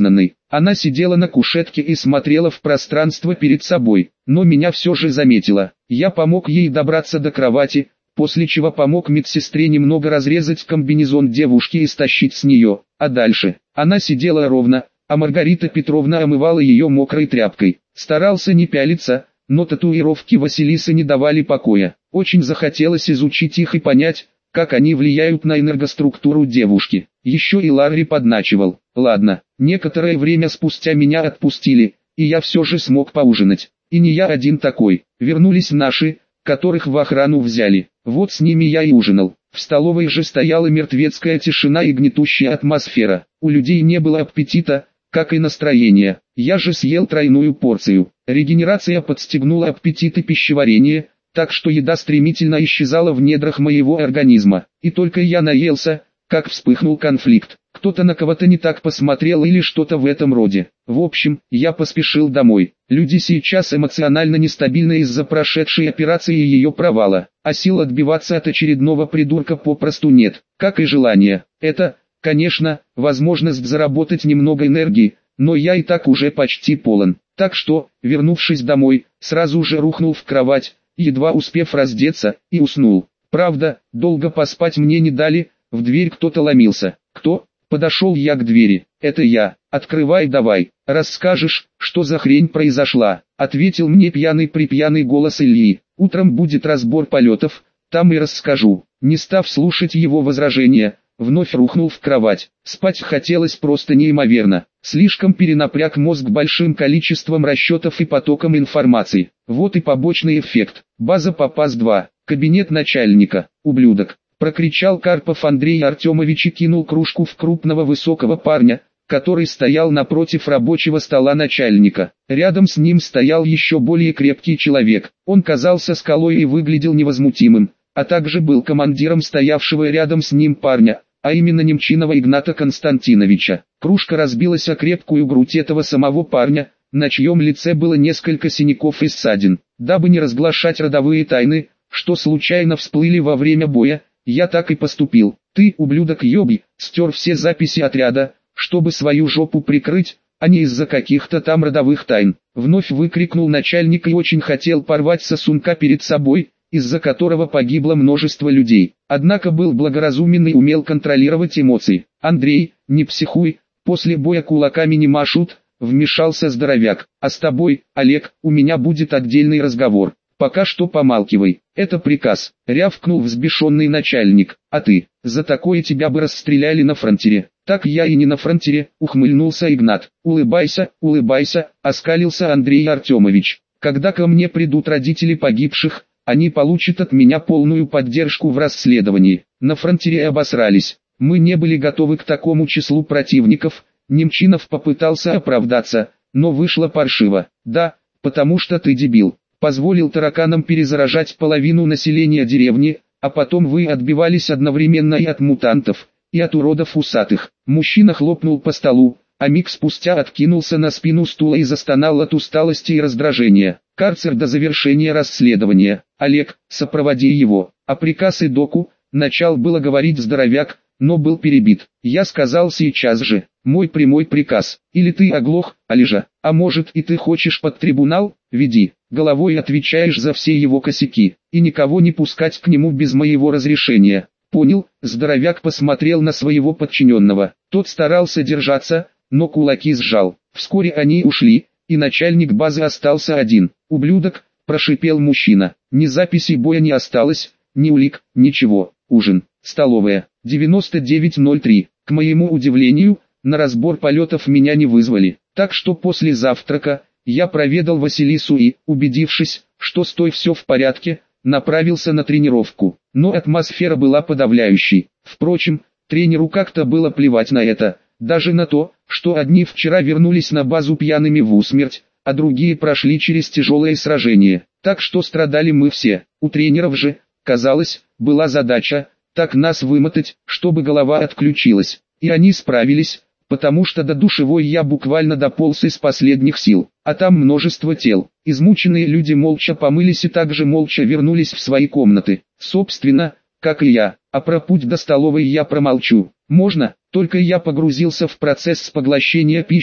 Она сидела на кушетке и смотрела в пространство перед собой, но меня все же заметила. Я помог ей добраться до кровати, после чего помог медсестре немного разрезать комбинезон девушки и стащить с нее, а дальше она сидела ровно, а Маргарита Петровна омывала ее мокрой тряпкой. Старался не пялиться, но татуировки Василисы не давали покоя. Очень захотелось изучить их и понять, как они влияют на энергоструктуру девушки. Еще и Ларри подначивал. Ладно, некоторое время спустя меня отпустили, и я все же смог поужинать. И не я один такой. Вернулись наши, которых в охрану взяли. Вот с ними я и ужинал. В столовой же стояла мертвецкая тишина и гнетущая атмосфера. У людей не было аппетита, как и настроения. Я же съел тройную порцию. Регенерация подстегнула аппетит и пищеварение, так что еда стремительно исчезала в недрах моего организма. И только я наелся, как вспыхнул конфликт. Кто-то на кого-то не так посмотрел или что-то в этом роде. В общем, я поспешил домой. Люди сейчас эмоционально нестабильны из-за прошедшей операции и ее провала, а сил отбиваться от очередного придурка попросту нет, как и желания. Это, конечно, возможность заработать немного энергии, но я и так уже почти полон. Так что, вернувшись домой, сразу же рухнул в кровать, едва успев раздеться, и уснул. Правда, долго поспать мне не дали, в дверь кто-то ломился. Кто? Подошел я к двери. Это я. Открывай давай. Расскажешь, что за хрень произошла. Ответил мне пьяный-припьяный голос Ильи. Утром будет разбор полетов, там и расскажу. Не став слушать его возражения, вновь рухнул в кровать. Спать хотелось просто неимоверно. Слишком перенапряг мозг большим количеством расчетов и потоком информации. Вот и побочный эффект. База Попас два. Кабинет начальника. Ублюдок. Прокричал Карпов Андрей Артемович и кинул кружку в крупного высокого парня, который стоял напротив рабочего стола начальника. Рядом с ним стоял еще более крепкий человек. Он казался скалой и выглядел невозмутимым, а также был командиром стоявшего рядом с ним парня, а именно Немчинова Игната Константиновича. Кружка разбилась о крепкую грудь этого самого парня, на чьем лице было несколько синяков и ссадин. Дабы не разглашать родовые тайны, что случайно всплыли во время боя, я так и поступил. Ты, ублюдок ёбий, стер все записи отряда, чтобы свою жопу прикрыть, а не из-за каких-то там родовых тайн. Вновь выкрикнул начальник и очень хотел порвать сосунка перед собой, из-за которого погибло множество людей. Однако был благоразумен и умел контролировать эмоции. Андрей, не психуй, после боя кулаками не машут, вмешался здоровяк. А с тобой, Олег, у меня будет отдельный разговор. Пока что помалкивай, это приказ, рявкнул взбешенный начальник. А ты, за такое тебя бы расстреляли на фронтире. Так я и не на фронтире, ухмыльнулся Игнат. Улыбайся, улыбайся, оскалился Андрей Артемович. Когда ко мне придут родители погибших, они получат от меня полную поддержку в расследовании. На фронтире обосрались, мы не были готовы к такому числу противников. Немчинов попытался оправдаться, но вышло паршиво. Да, потому что ты дебил. Позволил тараканам перезаражать половину населения деревни, а потом вы отбивались одновременно и от мутантов, и от уродов усатых. Мужчина хлопнул по столу, а миг спустя откинулся на спину стула и застонал от усталости и раздражения. Карцер до завершения расследования. Олег, сопроводи его. А приказ и доку, начал было говорить здоровяк, но был перебит. Я сказал сейчас же, мой прямой приказ. Или ты оглох, Олежа, а может и ты хочешь под трибунал, веди. Головой отвечаешь за все его косяки, и никого не пускать к нему без моего разрешения. Понял? Здоровяк посмотрел на своего подчиненного. Тот старался держаться, но кулаки сжал. Вскоре они ушли, и начальник базы остался один. Ублюдок, прошипел мужчина. Ни записей боя не осталось, ни улик, ничего. Ужин, столовая, девяносто девять ноль три. К моему удивлению, на разбор полетов меня не вызвали. Так что после завтрака я проведал Василису и, убедившись, что с той все в порядке, направился на тренировку. Но атмосфера была подавляющей. Впрочем, тренеру как-то было плевать на это, даже на то, что одни вчера вернулись на базу пьяными в усмерть, а другие прошли через тяжелое сражение. Так что страдали мы все. У тренеров же, казалось, была задача, так нас вымотать, чтобы голова отключилась. И они справились, потому что до душевой я буквально дополз из последних сил, а там множество тел. Измученные люди молча помылись и также молча вернулись в свои комнаты. Собственно, как и я, а про путь до столовой я промолчу. Можно, только я погрузился в процесс поглощения пищи,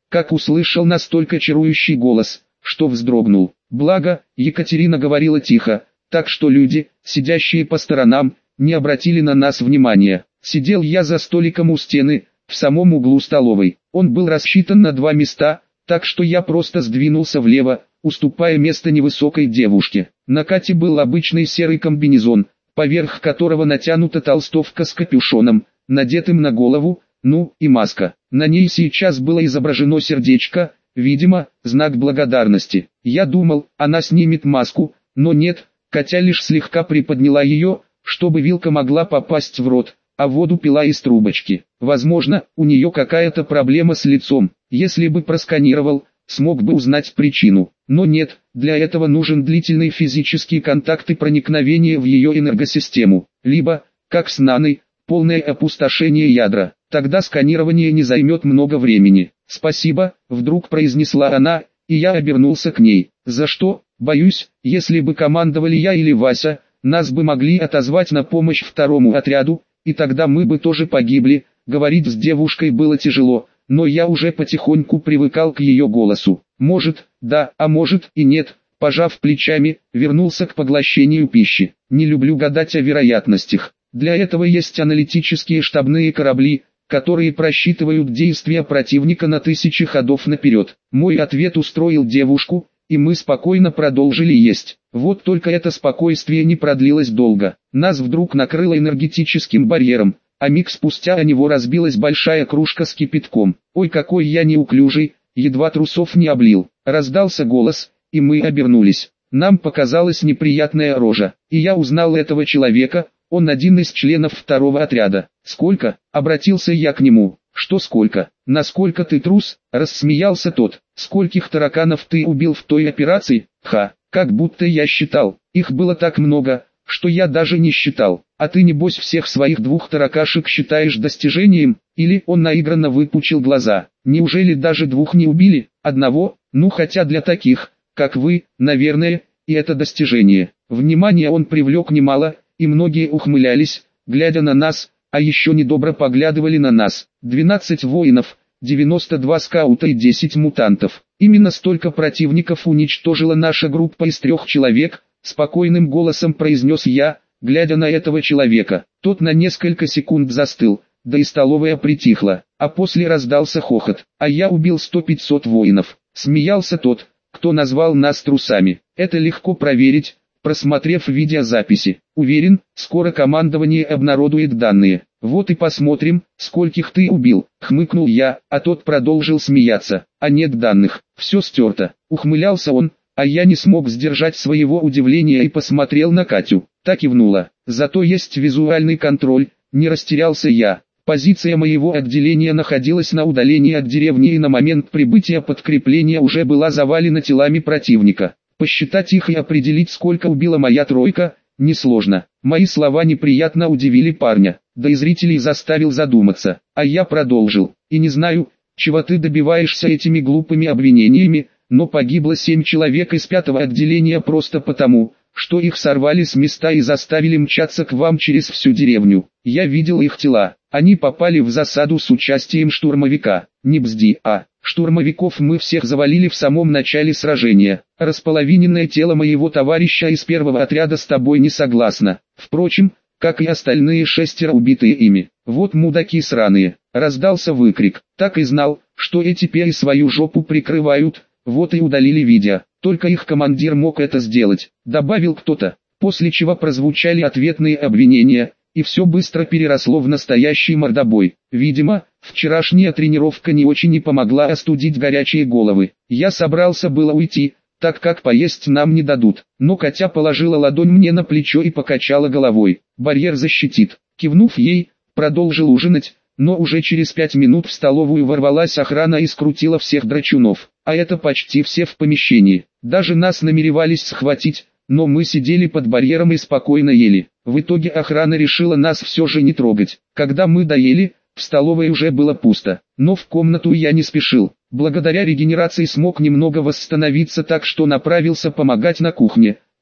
как услышал настолько чарующий голос, что вздрогнул. Благо, Екатерина говорила тихо, так что люди, сидящие по сторонам, не обратили на нас внимания. Сидел я за столиком у стены, в самом углу столовой. Он был рассчитан на два места, так что я просто сдвинулся влево, уступая место невысокой девушке. На Кате был обычный серый комбинезон, поверх которого натянута толстовка с капюшоном, надетым на голову, ну и маска. На ней сейчас было изображено сердечко, видимо, знак благодарности. Я думал, она снимет маску, но нет, Катя лишь слегка приподняла ее, чтобы вилка могла попасть в рот, а воду пила из трубочки. Возможно, у нее какая-то проблема с лицом. Если бы просканировал, смог бы узнать причину. Но нет, для этого нужен длительный физический контакт и проникновение в ее энергосистему. Либо, как с Наной, полное опустошение ядра. Тогда сканирование не займет много времени. «Спасибо», — вдруг произнесла она, и я обернулся к ней. «За что?» «Боюсь, если бы командовали я или Вася, нас бы могли отозвать на помощь второму отряду, и тогда мы бы тоже погибли». Говорить с девушкой было тяжело, но я уже потихоньку привыкал к ее голосу. Может, да, а может и нет. Пожав плечами, вернулся к поглощению пищи. Не люблю гадать о вероятностях. Для этого есть аналитические штабные корабли, которые просчитывают действия противника на тысячи ходов наперед. Мой ответ устроил девушку, и мы спокойно продолжили есть. Вот только это спокойствие не продлилось долго. Нас вдруг накрыло энергетическим барьером, а миг спустя о него разбилась большая кружка с кипятком. «Ой, какой я неуклюжий, едва трусов не облил». Раздался голос, и мы обернулись. Нам показалась неприятная рожа, и я узнал этого человека, он один из членов второго отряда. «Сколько?» — обратился я к нему. «Что сколько? Насколько ты трус?» — рассмеялся тот. «Скольких тараканов ты убил в той операции?» «Ха, как будто я считал. Их было так много, что я даже не считал. А ты небось всех своих двух таракашек считаешь достижением?» Или он наигранно выпучил глаза. «Неужели даже двух не убили? Одного? Ну хотя для таких, как вы, наверное, и это достижение». Внимание он привлек немало, и многие ухмылялись, глядя на нас, а еще недобро поглядывали на нас. двенадцать воинов, девяносто два скаута и десять мутантов. Именно столько противников уничтожила наша группа из трех человек, спокойным голосом произнес я, глядя на этого человека. Тот на несколько секунд застыл, да и столовая притихла, а после раздался хохот. «А я убил сто-пятьсот воинов», — смеялся тот, кто назвал нас трусами. «Это легко проверить, просмотрев видеозаписи. Уверен, скоро командование обнародует данные. Вот и посмотрим, скольких ты убил», — хмыкнул я, а тот продолжил смеяться. «А нет данных, все стерто», — ухмылялся он, а я не смог сдержать своего удивления и посмотрел на Катю. Так кивнула. «Зато есть визуальный контроль», — не растерялся я. Позиция моего отделения находилась на удалении от деревни, и на момент прибытия подкрепления уже была завалена телами противника. Посчитать их и определить, сколько убила моя тройка, несложно. Мои слова неприятно удивили парня, да и зрителей заставил задуматься. А я продолжил. «И не знаю, чего ты добиваешься этими глупыми обвинениями, но погибло семь человек из пятого отделения просто потому, что их сорвали с места и заставили мчаться к вам через всю деревню. Я видел их тела. Они попали в засаду с участием штурмовика. Не бзди, а... Штурмовиков мы всех завалили в самом начале сражения. Располовиненное тело моего товарища из первого отряда с тобой не согласно. Впрочем, как и остальные шестеро убитые ими. Вот мудаки сраные». Раздался выкрик. Так и знал, что эти пеи свою жопу прикрывают. Вот и удалили видео. Только их командир мог это сделать, добавил кто-то. После чего прозвучали ответные обвинения, и все быстро переросло в настоящий мордобой. Видимо, вчерашняя тренировка не очень и помогла остудить горячие головы. Я собрался было уйти, так как поесть нам не дадут. Но Катя положила ладонь мне на плечо и покачала головой. «Барьер защитит». Кивнув ей, продолжил ужинать, но уже через пять минут в столовую ворвалась охрана и скрутила всех драчунов. А это почти все в помещении. Даже нас намеревались схватить, но мы сидели под барьером и спокойно ели. В итоге охрана решила нас все же не трогать. Когда мы доели, в столовой уже было пусто. Но в комнату я не спешил. Благодаря регенерации смог немного восстановиться, так что направился помогать на кухне,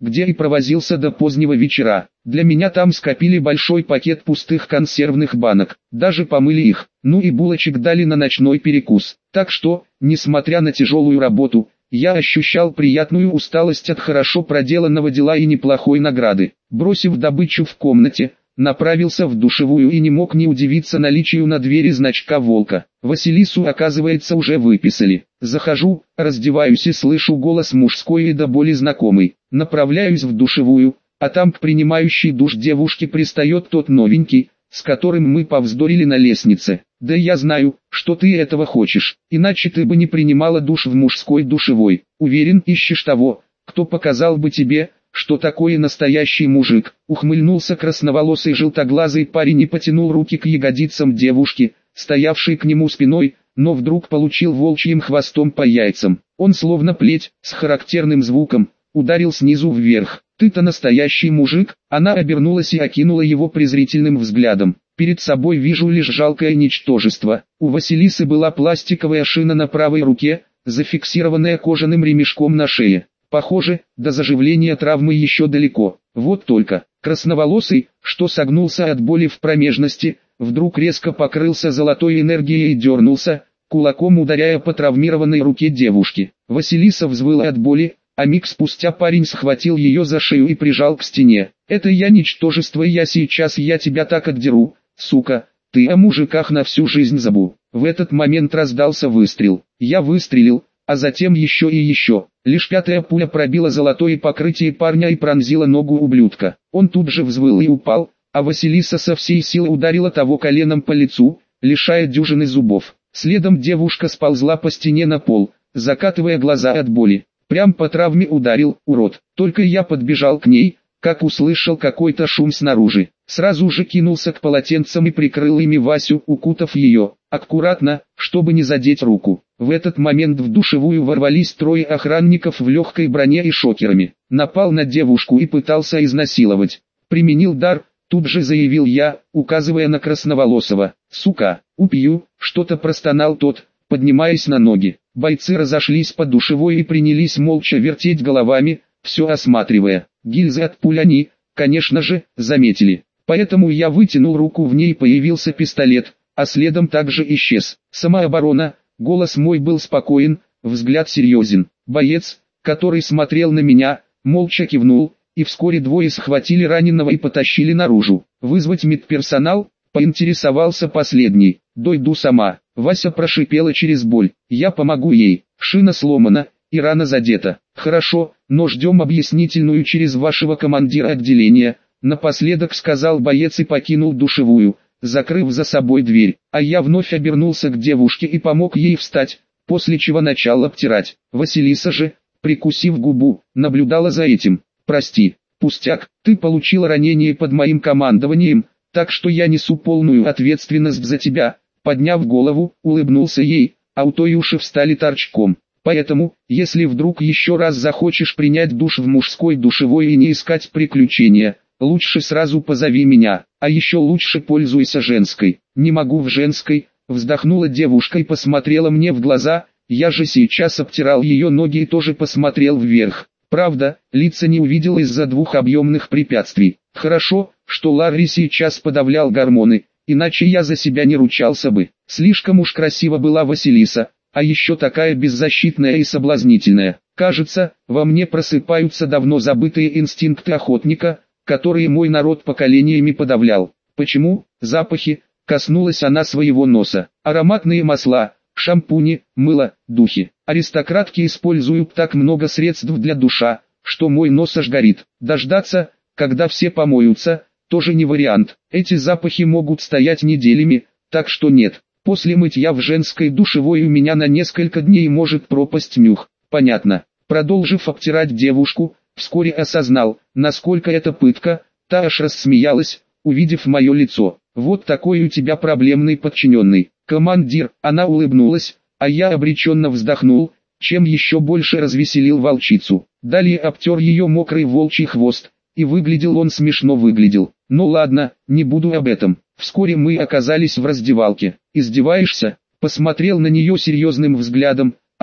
где и провозился до позднего вечера. Для меня там скопили большой пакет пустых консервных банок, даже помыли их, ну и булочек дали на ночной перекус. Так что, несмотря на тяжелую работу, я ощущал приятную усталость от хорошо проделанного дела и неплохой награды. Бросив добычу в комнате, направился в душевую и не мог не удивиться наличию на двери значка волка. Василису, оказывается, уже выписали. Захожу, раздеваюсь и слышу голос мужской и до боли знакомый. Направляюсь в душевую, а там к принимающей душ девушке пристает тот новенький, с которым мы повздорили на лестнице. Да я знаю, что ты этого хочешь, иначе ты бы не принимала душ в мужской душевой. Уверен, ищешь того, кто показал бы тебе, что такое настоящий мужик. Ухмыльнулся красноволосый желтоглазый парень и потянул руки к ягодицам девушки, стоявшей к нему спиной, но вдруг получил волчьим хвостом по яйцам. Он словно плеть, с характерным звуком, ударил снизу вверх. «Ты-то настоящий мужик?» Она обернулась и окинула его презрительным взглядом. «Перед собой вижу лишь жалкое ничтожество». У Василисы была пластиковая шина на правой руке, зафиксированная кожаным ремешком на шее. Похоже, до заживления травмы еще далеко. Вот только, красноволосый, что согнулся от боли в промежности, вдруг резко покрылся золотой энергией и дернулся, кулаком ударяя по травмированной руке девушки. Василиса взвыла от боли, а миг спустя парень схватил ее за шею и прижал к стене. «Это я ничтожество, и я сейчас я тебя так отдеру, сука, ты о мужиках на всю жизнь забу». В этот момент раздался выстрел. Я выстрелил, а затем еще и еще. Лишь пятая пуля пробила золотое покрытие парня и пронзила ногу ублюдка. Он тут же взвыл и упал, а Василиса со всей силы ударила того коленом по лицу, лишая дюжины зубов. Следом девушка сползла по стене на пол, закатывая глаза от боли. Прям по травме ударил, урод. Только я подбежал к ней, как услышал какой-то шум снаружи. Сразу же кинулся к полотенцам и прикрыл ими Васю, укутав ее, аккуратно, чтобы не задеть руку. В этот момент в душевую ворвались трое охранников в легкой броне и шокерами. Напал на девушку и пытался изнасиловать. Применил дар, тут же заявил я, указывая на красноволосого. «Сука, убью!» — что-то простонал тот, поднимаясь на ноги. Бойцы разошлись по душевой и принялись молча вертеть головами, все осматривая. Гильзы от пуль они, конечно же, заметили. Поэтому я вытянул руку, в ней появился пистолет, а следом также исчез. Самооборона, голос мой был спокоен, взгляд серьезен. Боец, который смотрел на меня, молча кивнул, и вскоре двое схватили раненого и потащили наружу. «Вызвать медперсонал?» — поинтересовался последний. «Дойду сама». Вася прошипела через боль. «Я помогу ей. Шина сломана, и рана задета». «Хорошо, но ждем объяснительную через вашего командира отделения», — напоследок сказал боец и покинул душевую, закрыв за собой дверь. А я вновь обернулся к девушке и помог ей встать, после чего начал обтирать. Василиса же, прикусив губу, наблюдала за этим. «Прости, пустяк, ты получил ранение под моим командованием, так что я несу полную ответственность за тебя». Подняв голову, улыбнулся ей, а у той уши встали торчком. «Поэтому, если вдруг еще раз захочешь принять душ в мужской душевой и не искать приключения, лучше сразу позови меня, а еще лучше пользуйся женской». «Не могу в женской», — вздохнула девушка и посмотрела мне в глаза, я же сейчас обтирал ее ноги и тоже посмотрел вверх. Правда, лица не увидел из-за двух объемных препятствий. Хорошо, что Ларри сейчас подавлял гормоны, иначе я за себя не ручался бы. Слишком уж красива была Василиса, а еще такая беззащитная и соблазнительная. Кажется, во мне просыпаются давно забытые инстинкты охотника, которые мой народ поколениями подавлял. Почему? Запахи. Коснулась она своего носа. Ароматные масла, шампуни, мыло, духи. Аристократки используют так много средств для душа, что мой нос аж горит. Дождаться, когда все помоются, тоже не вариант. Эти запахи могут стоять неделями, так что нет. После мытья в женской душевой у меня на несколько дней может пропасть нюх. Понятно. Продолжив обтирать девушку, вскоре осознал, насколько это пытка. Та аж рассмеялась, увидев мое лицо. «Вот такой у тебя проблемный подчиненный, командир». Она улыбнулась, а я обреченно вздохнул, чем еще больше развеселил волчицу. Далее обтер ее мокрый волчий хвост, и выглядел он смешно выглядел. Ну ладно, не буду об этом. Вскоре мы оказались в раздевалке. «Издеваешься?» — посмотрел на нее серьезным взглядом,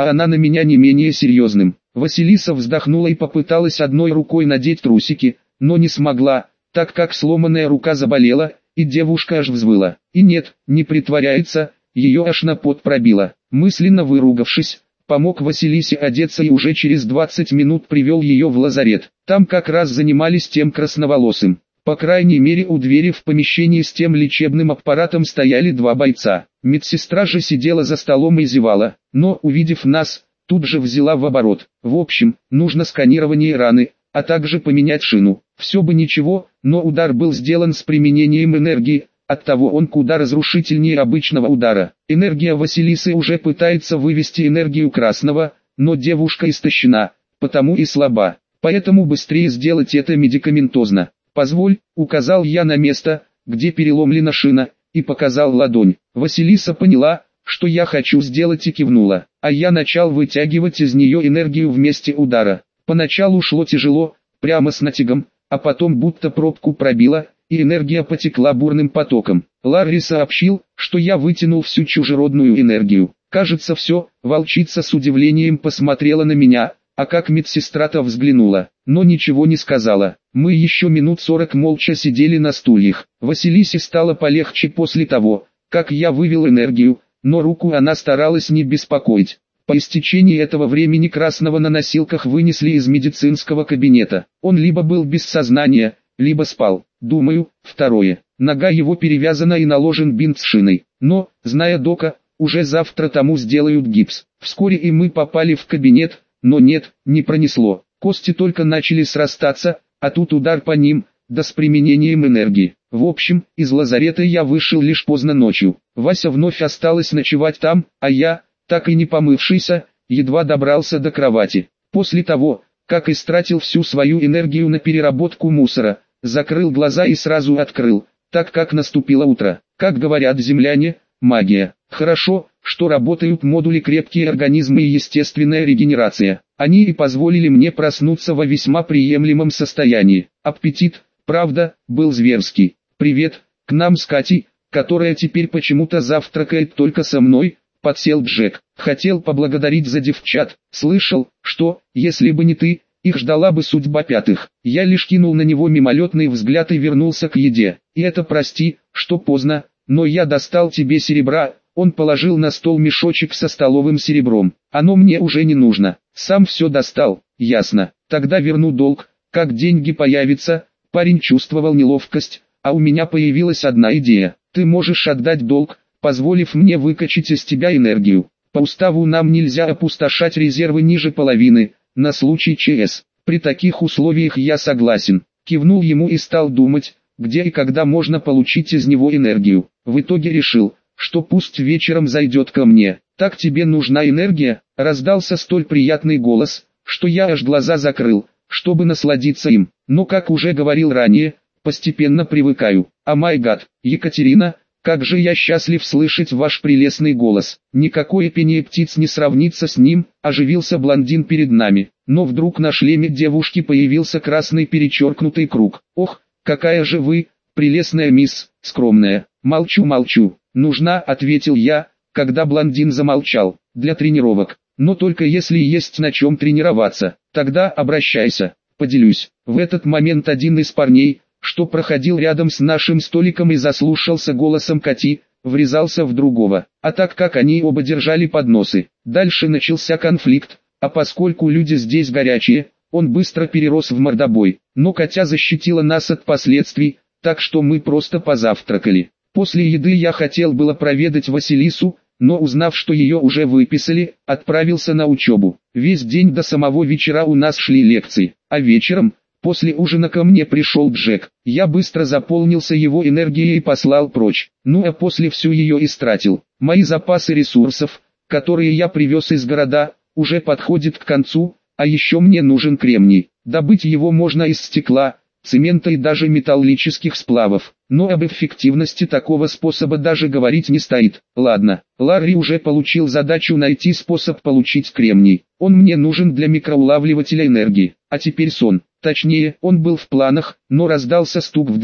а она на меня не менее серьезным. Василиса вздохнула и попыталась одной рукой надеть трусики, но не смогла, так как сломанная рука заболела, и девушка аж взвыла. И нет, не притворяется, ее аж на пот пробило. Мысленно выругавшись, помог Василисе одеться и уже через двадцать минут привел ее в лазарет. Там как раз занимались тем красноволосым. По крайней мере у двери в помещении с тем лечебным аппаратом стояли два бойца. Медсестра же сидела за столом и зевала, но, увидев нас, тут же взяла в оборот. В общем, нужно сканирование раны, а также поменять шину. Все бы ничего, но удар был сделан с применением энергии, оттого он куда разрушительнее обычного удара. Энергия Василисы уже пытается вывести энергию красного, но девушка истощена, потому и слаба. Поэтому быстрее сделать это медикаментозно. «Позволь», — указал я на место, где переломлена шина, и показал ладонь. Василиса поняла, что я хочу сделать, и кивнула, а я начал вытягивать из нее энергию в месте удара. Поначалу шло тяжело, прямо с натягом, а потом будто пробку пробило, и энергия потекла бурным потоком. Ларри сообщил, что я вытянул всю чужеродную энергию. Кажется, все. Волчица с удивлением посмотрела на меня, а как медсестра-то взглянула, но ничего не сказала. Мы еще минут сорок молча сидели на стульях. Василисе стало полегче после того, как я вывел энергию, но руку она старалась не беспокоить. По истечении этого времени красного на носилках вынесли из медицинского кабинета. Он либо был без сознания, либо спал. Думаю, второе. Нога его перевязана и наложен бинт с шиной. Но, зная дока, уже завтра тому сделают гипс. Вскоре и мы попали в кабинет, но нет, не пронесло. Кости только начали срастаться, а тут удар по ним, да с применением энергии. В общем, из лазарета я вышел лишь поздно ночью. Вася вновь осталась ночевать там, а я, так и не помывшийся, едва добрался до кровати. После того, как истратил всю свою энергию на переработку мусора, закрыл глаза и сразу открыл, так как наступило утро. Как говорят земляне, магия. Хорошо, что работают модули «Крепкие организмы» и естественная регенерация. Они и позволили мне проснуться во весьма приемлемом состоянии. Аппетит, правда, был зверский. «Привет, к нам с Катей, которая теперь почему-то завтракает только со мной», — подсел Джек. «Хотел поблагодарить за девчат. Слышал, что, если бы не ты, их ждала бы судьба пятых». Я лишь кинул на него мимолетный взгляд и вернулся к еде. «И это прости, что поздно, но я достал тебе серебра». Он положил на стол мешочек со столовым серебром. «Оно мне уже не нужно. Сам все достал». «Ясно. Тогда верну долг, как деньги появятся». Парень чувствовал неловкость, а у меня появилась одна идея. «Ты можешь отдать долг, позволив мне выкачать из тебя энергию. По уставу нам нельзя опустошать резервы ниже половины, на случай ЧС. При таких условиях я согласен». Кивнул ему и стал думать, где и когда можно получить из него энергию. В итоге решил, что пусть вечером зайдет ко мне. «Так тебе нужна энергия?» — раздался столь приятный голос, что я аж глаза закрыл, чтобы насладиться им. Но, как уже говорил ранее, постепенно привыкаю. «О май гад, Екатерина, как же я счастлив слышать ваш прелестный голос!» Никакое пение птиц не сравнится с ним, оживился блондин перед нами. Но вдруг на шлеме девушки появился красный перечеркнутый круг. «Ох, какая же вы, прелестная мисс, скромная!» «Молчу, молчу. Нужна», — ответил я, когда блондин замолчал. «Для тренировок. Но только если есть на чем тренироваться. Тогда обращайся, поделюсь». В этот момент один из парней, что проходил рядом с нашим столиком и заслушался голосом Кати, врезался в другого. А так как они оба держали подносы, дальше начался конфликт, а поскольку люди здесь горячие, он быстро перерос в мордобой. Но Катя защитила нас от последствий, так что мы просто позавтракали. После еды я хотел было проведать Василису, но узнав, что ее уже выписали, отправился на учебу. Весь день до самого вечера у нас шли лекции, а вечером, после ужина ко мне пришел Джек. Я быстро заполнился его энергией и послал прочь, ну а после всю ее истратил. Мои запасы ресурсов, которые я привез из города, уже подходят к концу, а еще мне нужен кремний. Добыть его можно из стекла, цемента и даже металлических сплавов, но об эффективности такого способа даже говорить не стоит. Ладно, Ларри уже получил задачу найти способ получить кремний. Он мне нужен для микроулавливателя энергии, а теперь сон. Точнее, он был в планах, но раздался стук в дверь.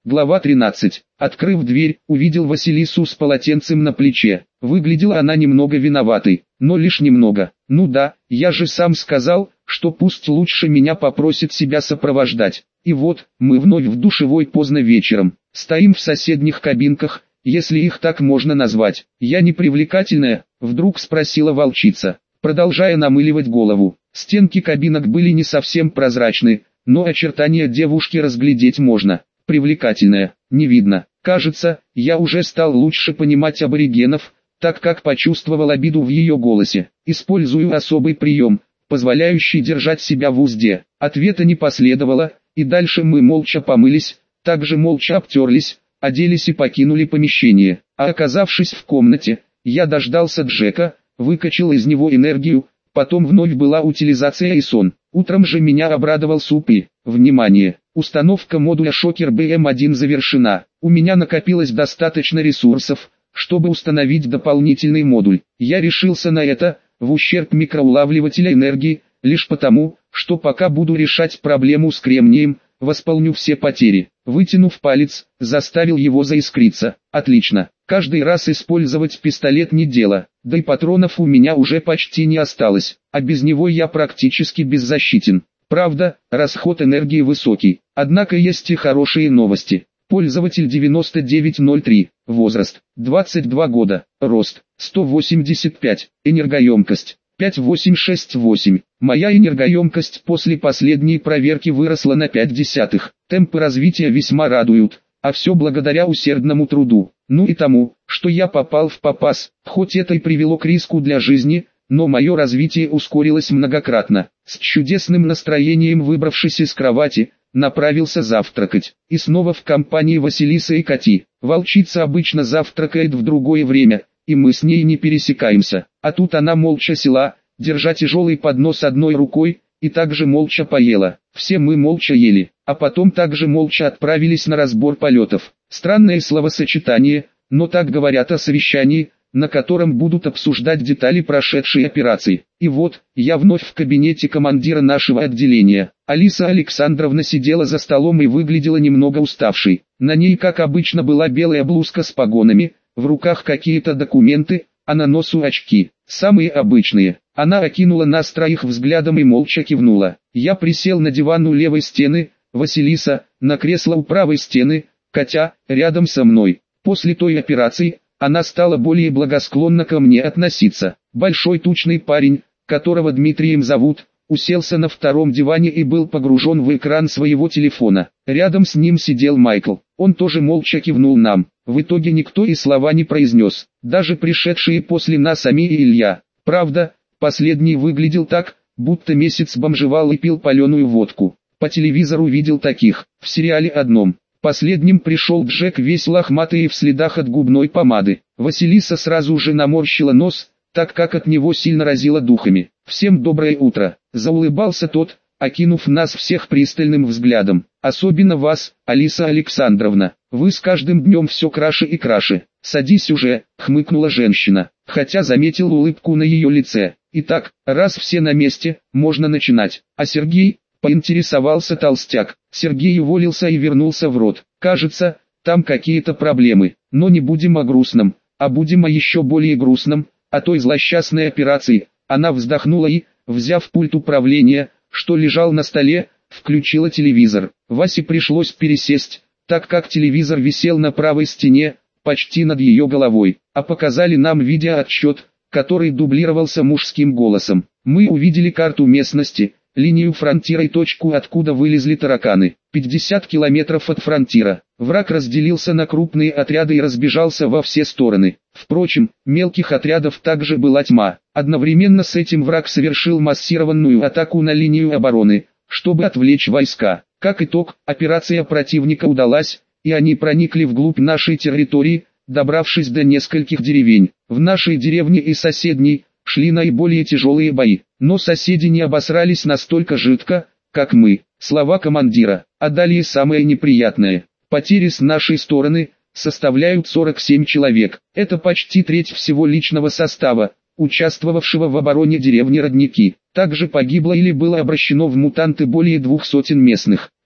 Глава тринадцать. Открыв дверь, увидел Василису с полотенцем на плече. Выглядела она немного виноватой, но лишь немного. Ну да, я же сам сказал, что пусть лучше меня попросит себя сопровождать. И вот, мы вновь в душевой поздно вечером. Стоим в соседних кабинках, если их так можно назвать. Я не привлекательная, вдруг спросила волчица, продолжая намыливать голову. Стенки кабинок были не совсем прозрачны, но очертания девушки разглядеть можно. Привлекательная, не видно. Кажется, я уже стал лучше понимать аборигенов, так как почувствовал обиду в ее голосе. Использую особый прием, позволяющий держать себя в узде. Ответа не последовало, и дальше мы молча помылись, также молча обтерлись, оделись и покинули помещение. А оказавшись в комнате, я дождался Джека, выкачал из него энергию, потом вновь была утилизация и сон. Утром же меня обрадовал суп и, внимание, установка модуля Шокер би эм один завершена. У меня накопилось достаточно ресурсов, чтобы установить дополнительный модуль. Я решился на это, в ущерб микроулавливателя энергии, лишь потому, что пока буду решать проблему с кремнием, восполню все потери. Вытянув палец, заставил его заискриться. Отлично. Каждый раз использовать пистолет не дело, да и патронов у меня уже почти не осталось, а без него я практически беззащитен. Правда, расход энергии высокий, однако есть и хорошие новости. Пользователь девяносто девять ноль три, возраст двадцать два года, рост сто восемьдесят пять, энергоемкость пять восемь шесть восемь. Моя энергоемкость после последней проверки выросла на пять десятых. Темпы развития весьма радуют, а все благодаря усердному труду. Ну и тому, что я попал в попас, хоть это и привело к риску для жизни, но мое развитие ускорилось многократно. С чудесным настроением выбравшись из кровати, направился завтракать. И снова в компании Василисы и Кати. Волчица обычно завтракает в другое время, и мы с ней не пересекаемся. А тут она молча села, держа тяжелый поднос одной рукой, и также молча поела. Все мы молча ели, а потом также молча отправились на разбор полетов. Странное словосочетание, но так говорят о совещании, на котором будут обсуждать детали прошедшей операции. И вот, я вновь в кабинете командира нашего отделения. Алиса Александровна сидела за столом и выглядела немного уставшей. На ней, как обычно, была белая блузка с погонами, в руках какие-то документы, а на носу очки, самые обычные. Она окинула нас троих взглядом и молча кивнула. Я присел на диван у левой стены, Василиса, на кресло у правой стены, Катя, рядом со мной. После той операции, она стала более благосклонно ко мне относиться. Большой тучный парень, которого Дмитрием зовут, уселся на втором диване и был погружен в экран своего телефона. Рядом с ним сидел Майкл. Он тоже молча кивнул нам. В итоге никто и слова не произнес, даже пришедшие после нас Ами и Илья. Правда, последний выглядел так, будто месяц бомжевал и пил паленую водку. По телевизору видел таких, в сериале одном. Последним пришел Джек весь лохматый и в следах от губной помады. Василиса сразу же наморщила нос, так как от него сильно разило духами. «Всем доброе утро», — заулыбался тот, окинув нас всех пристальным взглядом. «Особенно вас, Алиса Александровна. Вы с каждым днем все краше и краше». «Садись уже», — хмыкнула женщина, хотя заметил улыбку на ее лице. «Итак, раз все на месте, можно начинать. А Сергей?» — поинтересовался толстяк. Сергей уволился и вернулся в рот. «Кажется, там какие-то проблемы. Но не будем о грустном, а будем о еще более грустном, о той злосчастной операции». Она вздохнула и, взяв пульт управления, что лежал на столе, включила телевизор. Васе пришлось пересесть, так как телевизор висел на правой стене, почти над ее головой. А показали нам видеоотчет, который дублировался мужским голосом. Мы увидели карту местности, линию фронтира и точку, откуда вылезли тараканы. пятьдесят километров от фронтира. Враг разделился на крупные отряды и разбежался во все стороны. Впрочем, мелких отрядов также была тьма. Одновременно с этим враг совершил массированную атаку на линию обороны, чтобы отвлечь войска. Как итог, операция противника удалась, и они проникли вглубь нашей территории, добравшись до нескольких деревень. В нашей деревне и соседней шли наиболее тяжелые бои, но соседи не обосрались настолько жидко, как мы. Слова командира. А далее самое неприятное. Потери с нашей стороны составляют сорок семь человек. Это почти треть всего личного состава, участвовавшего в обороне деревни Родники. Также погибло или было обращено в мутанты более двух сотен местных.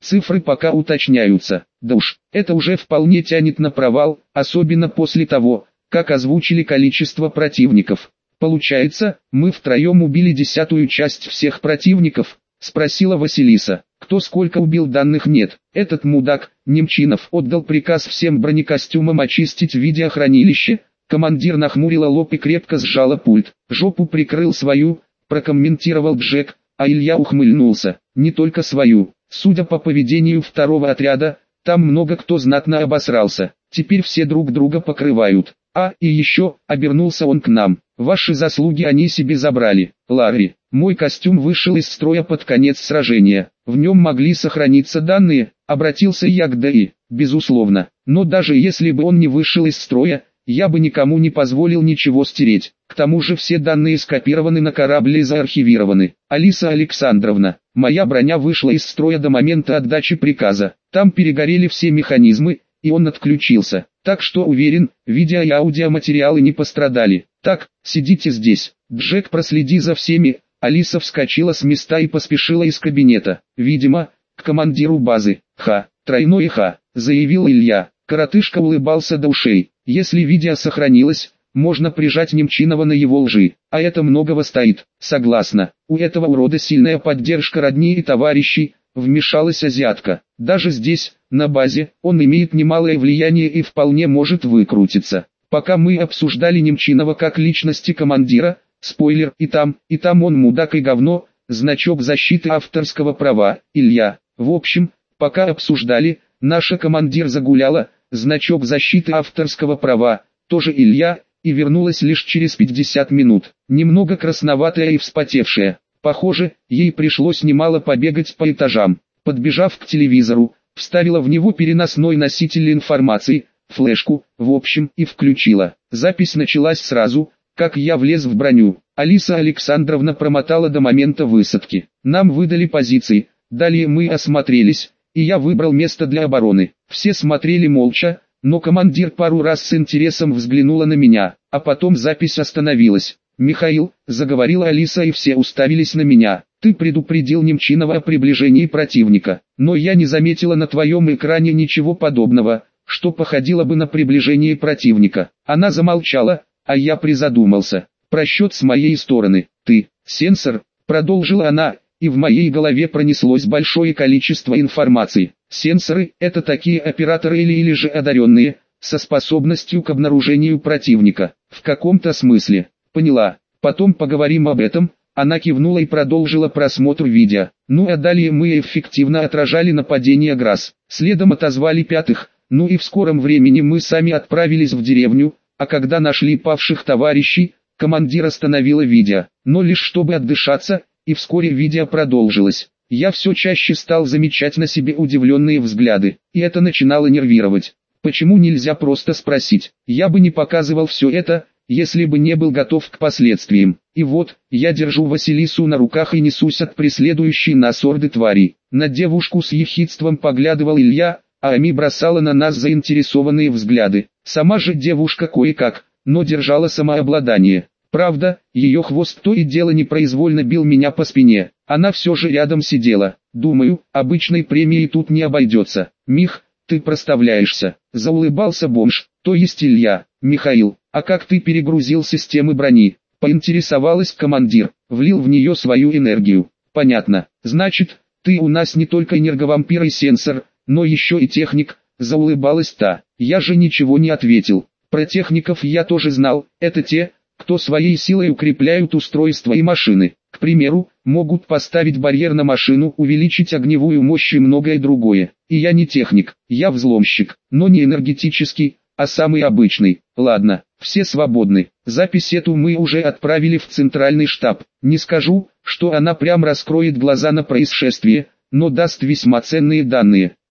цифры пока уточняются. Да уж, это уже вполне тянет на провал, особенно после того, как озвучили количество противников. Получается, мы втроем убили десятую часть всех противников? Спросила Василиса. Кто сколько убил, данных нет. Этот мудак, Немчинов, отдал приказ всем бронекостюмам очистить видеохранилище. Командир нахмурила лоб и крепко сжала пульт. Жопу прикрыл свою, прокомментировал Джек, а Илья ухмыльнулся. Не только свою. Судя по поведению второго отряда, там много кто знатно обосрался. Теперь все друг друга покрывают. А, и еще, обернулся он к нам. Ваши заслуги они себе забрали. Ларри, мой костюм вышел из строя под конец сражения. В нем могли сохраниться данные, обратился я к ДИ. Безусловно. Но даже если бы он не вышел из строя, я бы никому не позволил ничего стереть. К тому же все данные скопированы на корабле и заархивированы. Алиса Александровна, моя броня вышла из строя до момента отдачи приказа. Там перегорели все механизмы, и он отключился. Так что уверен, видео и аудиоматериалы не пострадали. Так, сидите здесь. Джек, проследи за всеми. Алиса вскочила с места и поспешила из кабинета. Видимо, к командиру базы. Ха, тройное ха, заявил Илья. Коротышка улыбался до ушей. Если видео сохранилось, можно прижать Немчинова на его лжи. А это многого стоит. Согласна. У этого урода сильная поддержка родни и товарищей. Вмешалась азиатка. Даже здесь, на базе, он имеет немалое влияние и вполне может выкрутиться. Пока мы обсуждали Немчинова как личности командира, спойлер, и там, и там он мудак и говно, значок защиты авторского права, Илья. В общем, пока обсуждали, наша командир загуляла, значок защиты авторского права, тоже Илья, и вернулась лишь через пятьдесят минут, немного красноватая и вспотевшая. Похоже, ей пришлось немало побегать по этажам. Подбежав к телевизору, вставила в него переносной носитель информации, флешку, в общем, и включила. Запись началась сразу, как я влез в броню. Алиса Александровна промотала до момента высадки. Нам выдали позиции, далее мы осмотрелись, и я выбрал место для обороны. Все смотрели молча, но командир пару раз с интересом взглянула на меня, а потом запись остановилась. «Михаил», — заговорила Алиса, и все уставились на меня, — «ты предупредил Немчинова о приближении противника, но я не заметила на твоем экране ничего подобного, что походило бы на приближение противника». Она замолчала, а я призадумался. Просчет с моей стороны. «Ты, сенсор», — продолжила она, и в моей голове пронеслось большое количество информации. Сенсоры — это такие операторы или, или же одаренные, со способностью к обнаружению противника. В каком-то смысле. Поняла. Потом поговорим об этом. Она кивнула и продолжила просмотр видео. Ну а далее мы эффективно отражали нападение ГРАС. Следом отозвали пятых. Ну и в скором времени мы сами отправились в деревню, а когда нашли павших товарищей, командир остановила видео. Но лишь чтобы отдышаться, и вскоре видео продолжилось. Я все чаще стал замечать на себе удивленные взгляды, и это начинало нервировать. Почему нельзя просто спросить? Я бы не показывал все это, если бы не был готов к последствиям. И вот, я держу Василису на руках и несусь от преследующей нас орды тварей. На девушку с ехидством поглядывал Илья, а Ами бросала на нас заинтересованные взгляды. Сама же девушка кое-как, но держала самообладание. Правда, ее хвост то и дело непроизвольно бил меня по спине. Она все же рядом сидела. Думаю, обычной премией тут не обойдется. Мих, ты проставляешься. Заулыбался бомж, то есть Илья. Михаил, а как ты перегрузил системы брони? Поинтересовалась командир. Влил в нее свою энергию. Понятно. Значит, ты у нас не только энерговампир и сенсор, но еще и техник. Заулыбалась та. Я же ничего не ответил. Про техников я тоже знал. Это те, кто своей силой укрепляют устройства и машины. К примеру, могут поставить барьер на машину, увеличить огневую мощь и многое другое. И я не техник, я взломщик, но не энергетический, а самый обычный. Ладно, все свободны. Запись эту мы уже отправили в центральный штаб. Не скажу, что она прям раскроет глаза на происшествие, но даст весьма ценные данные.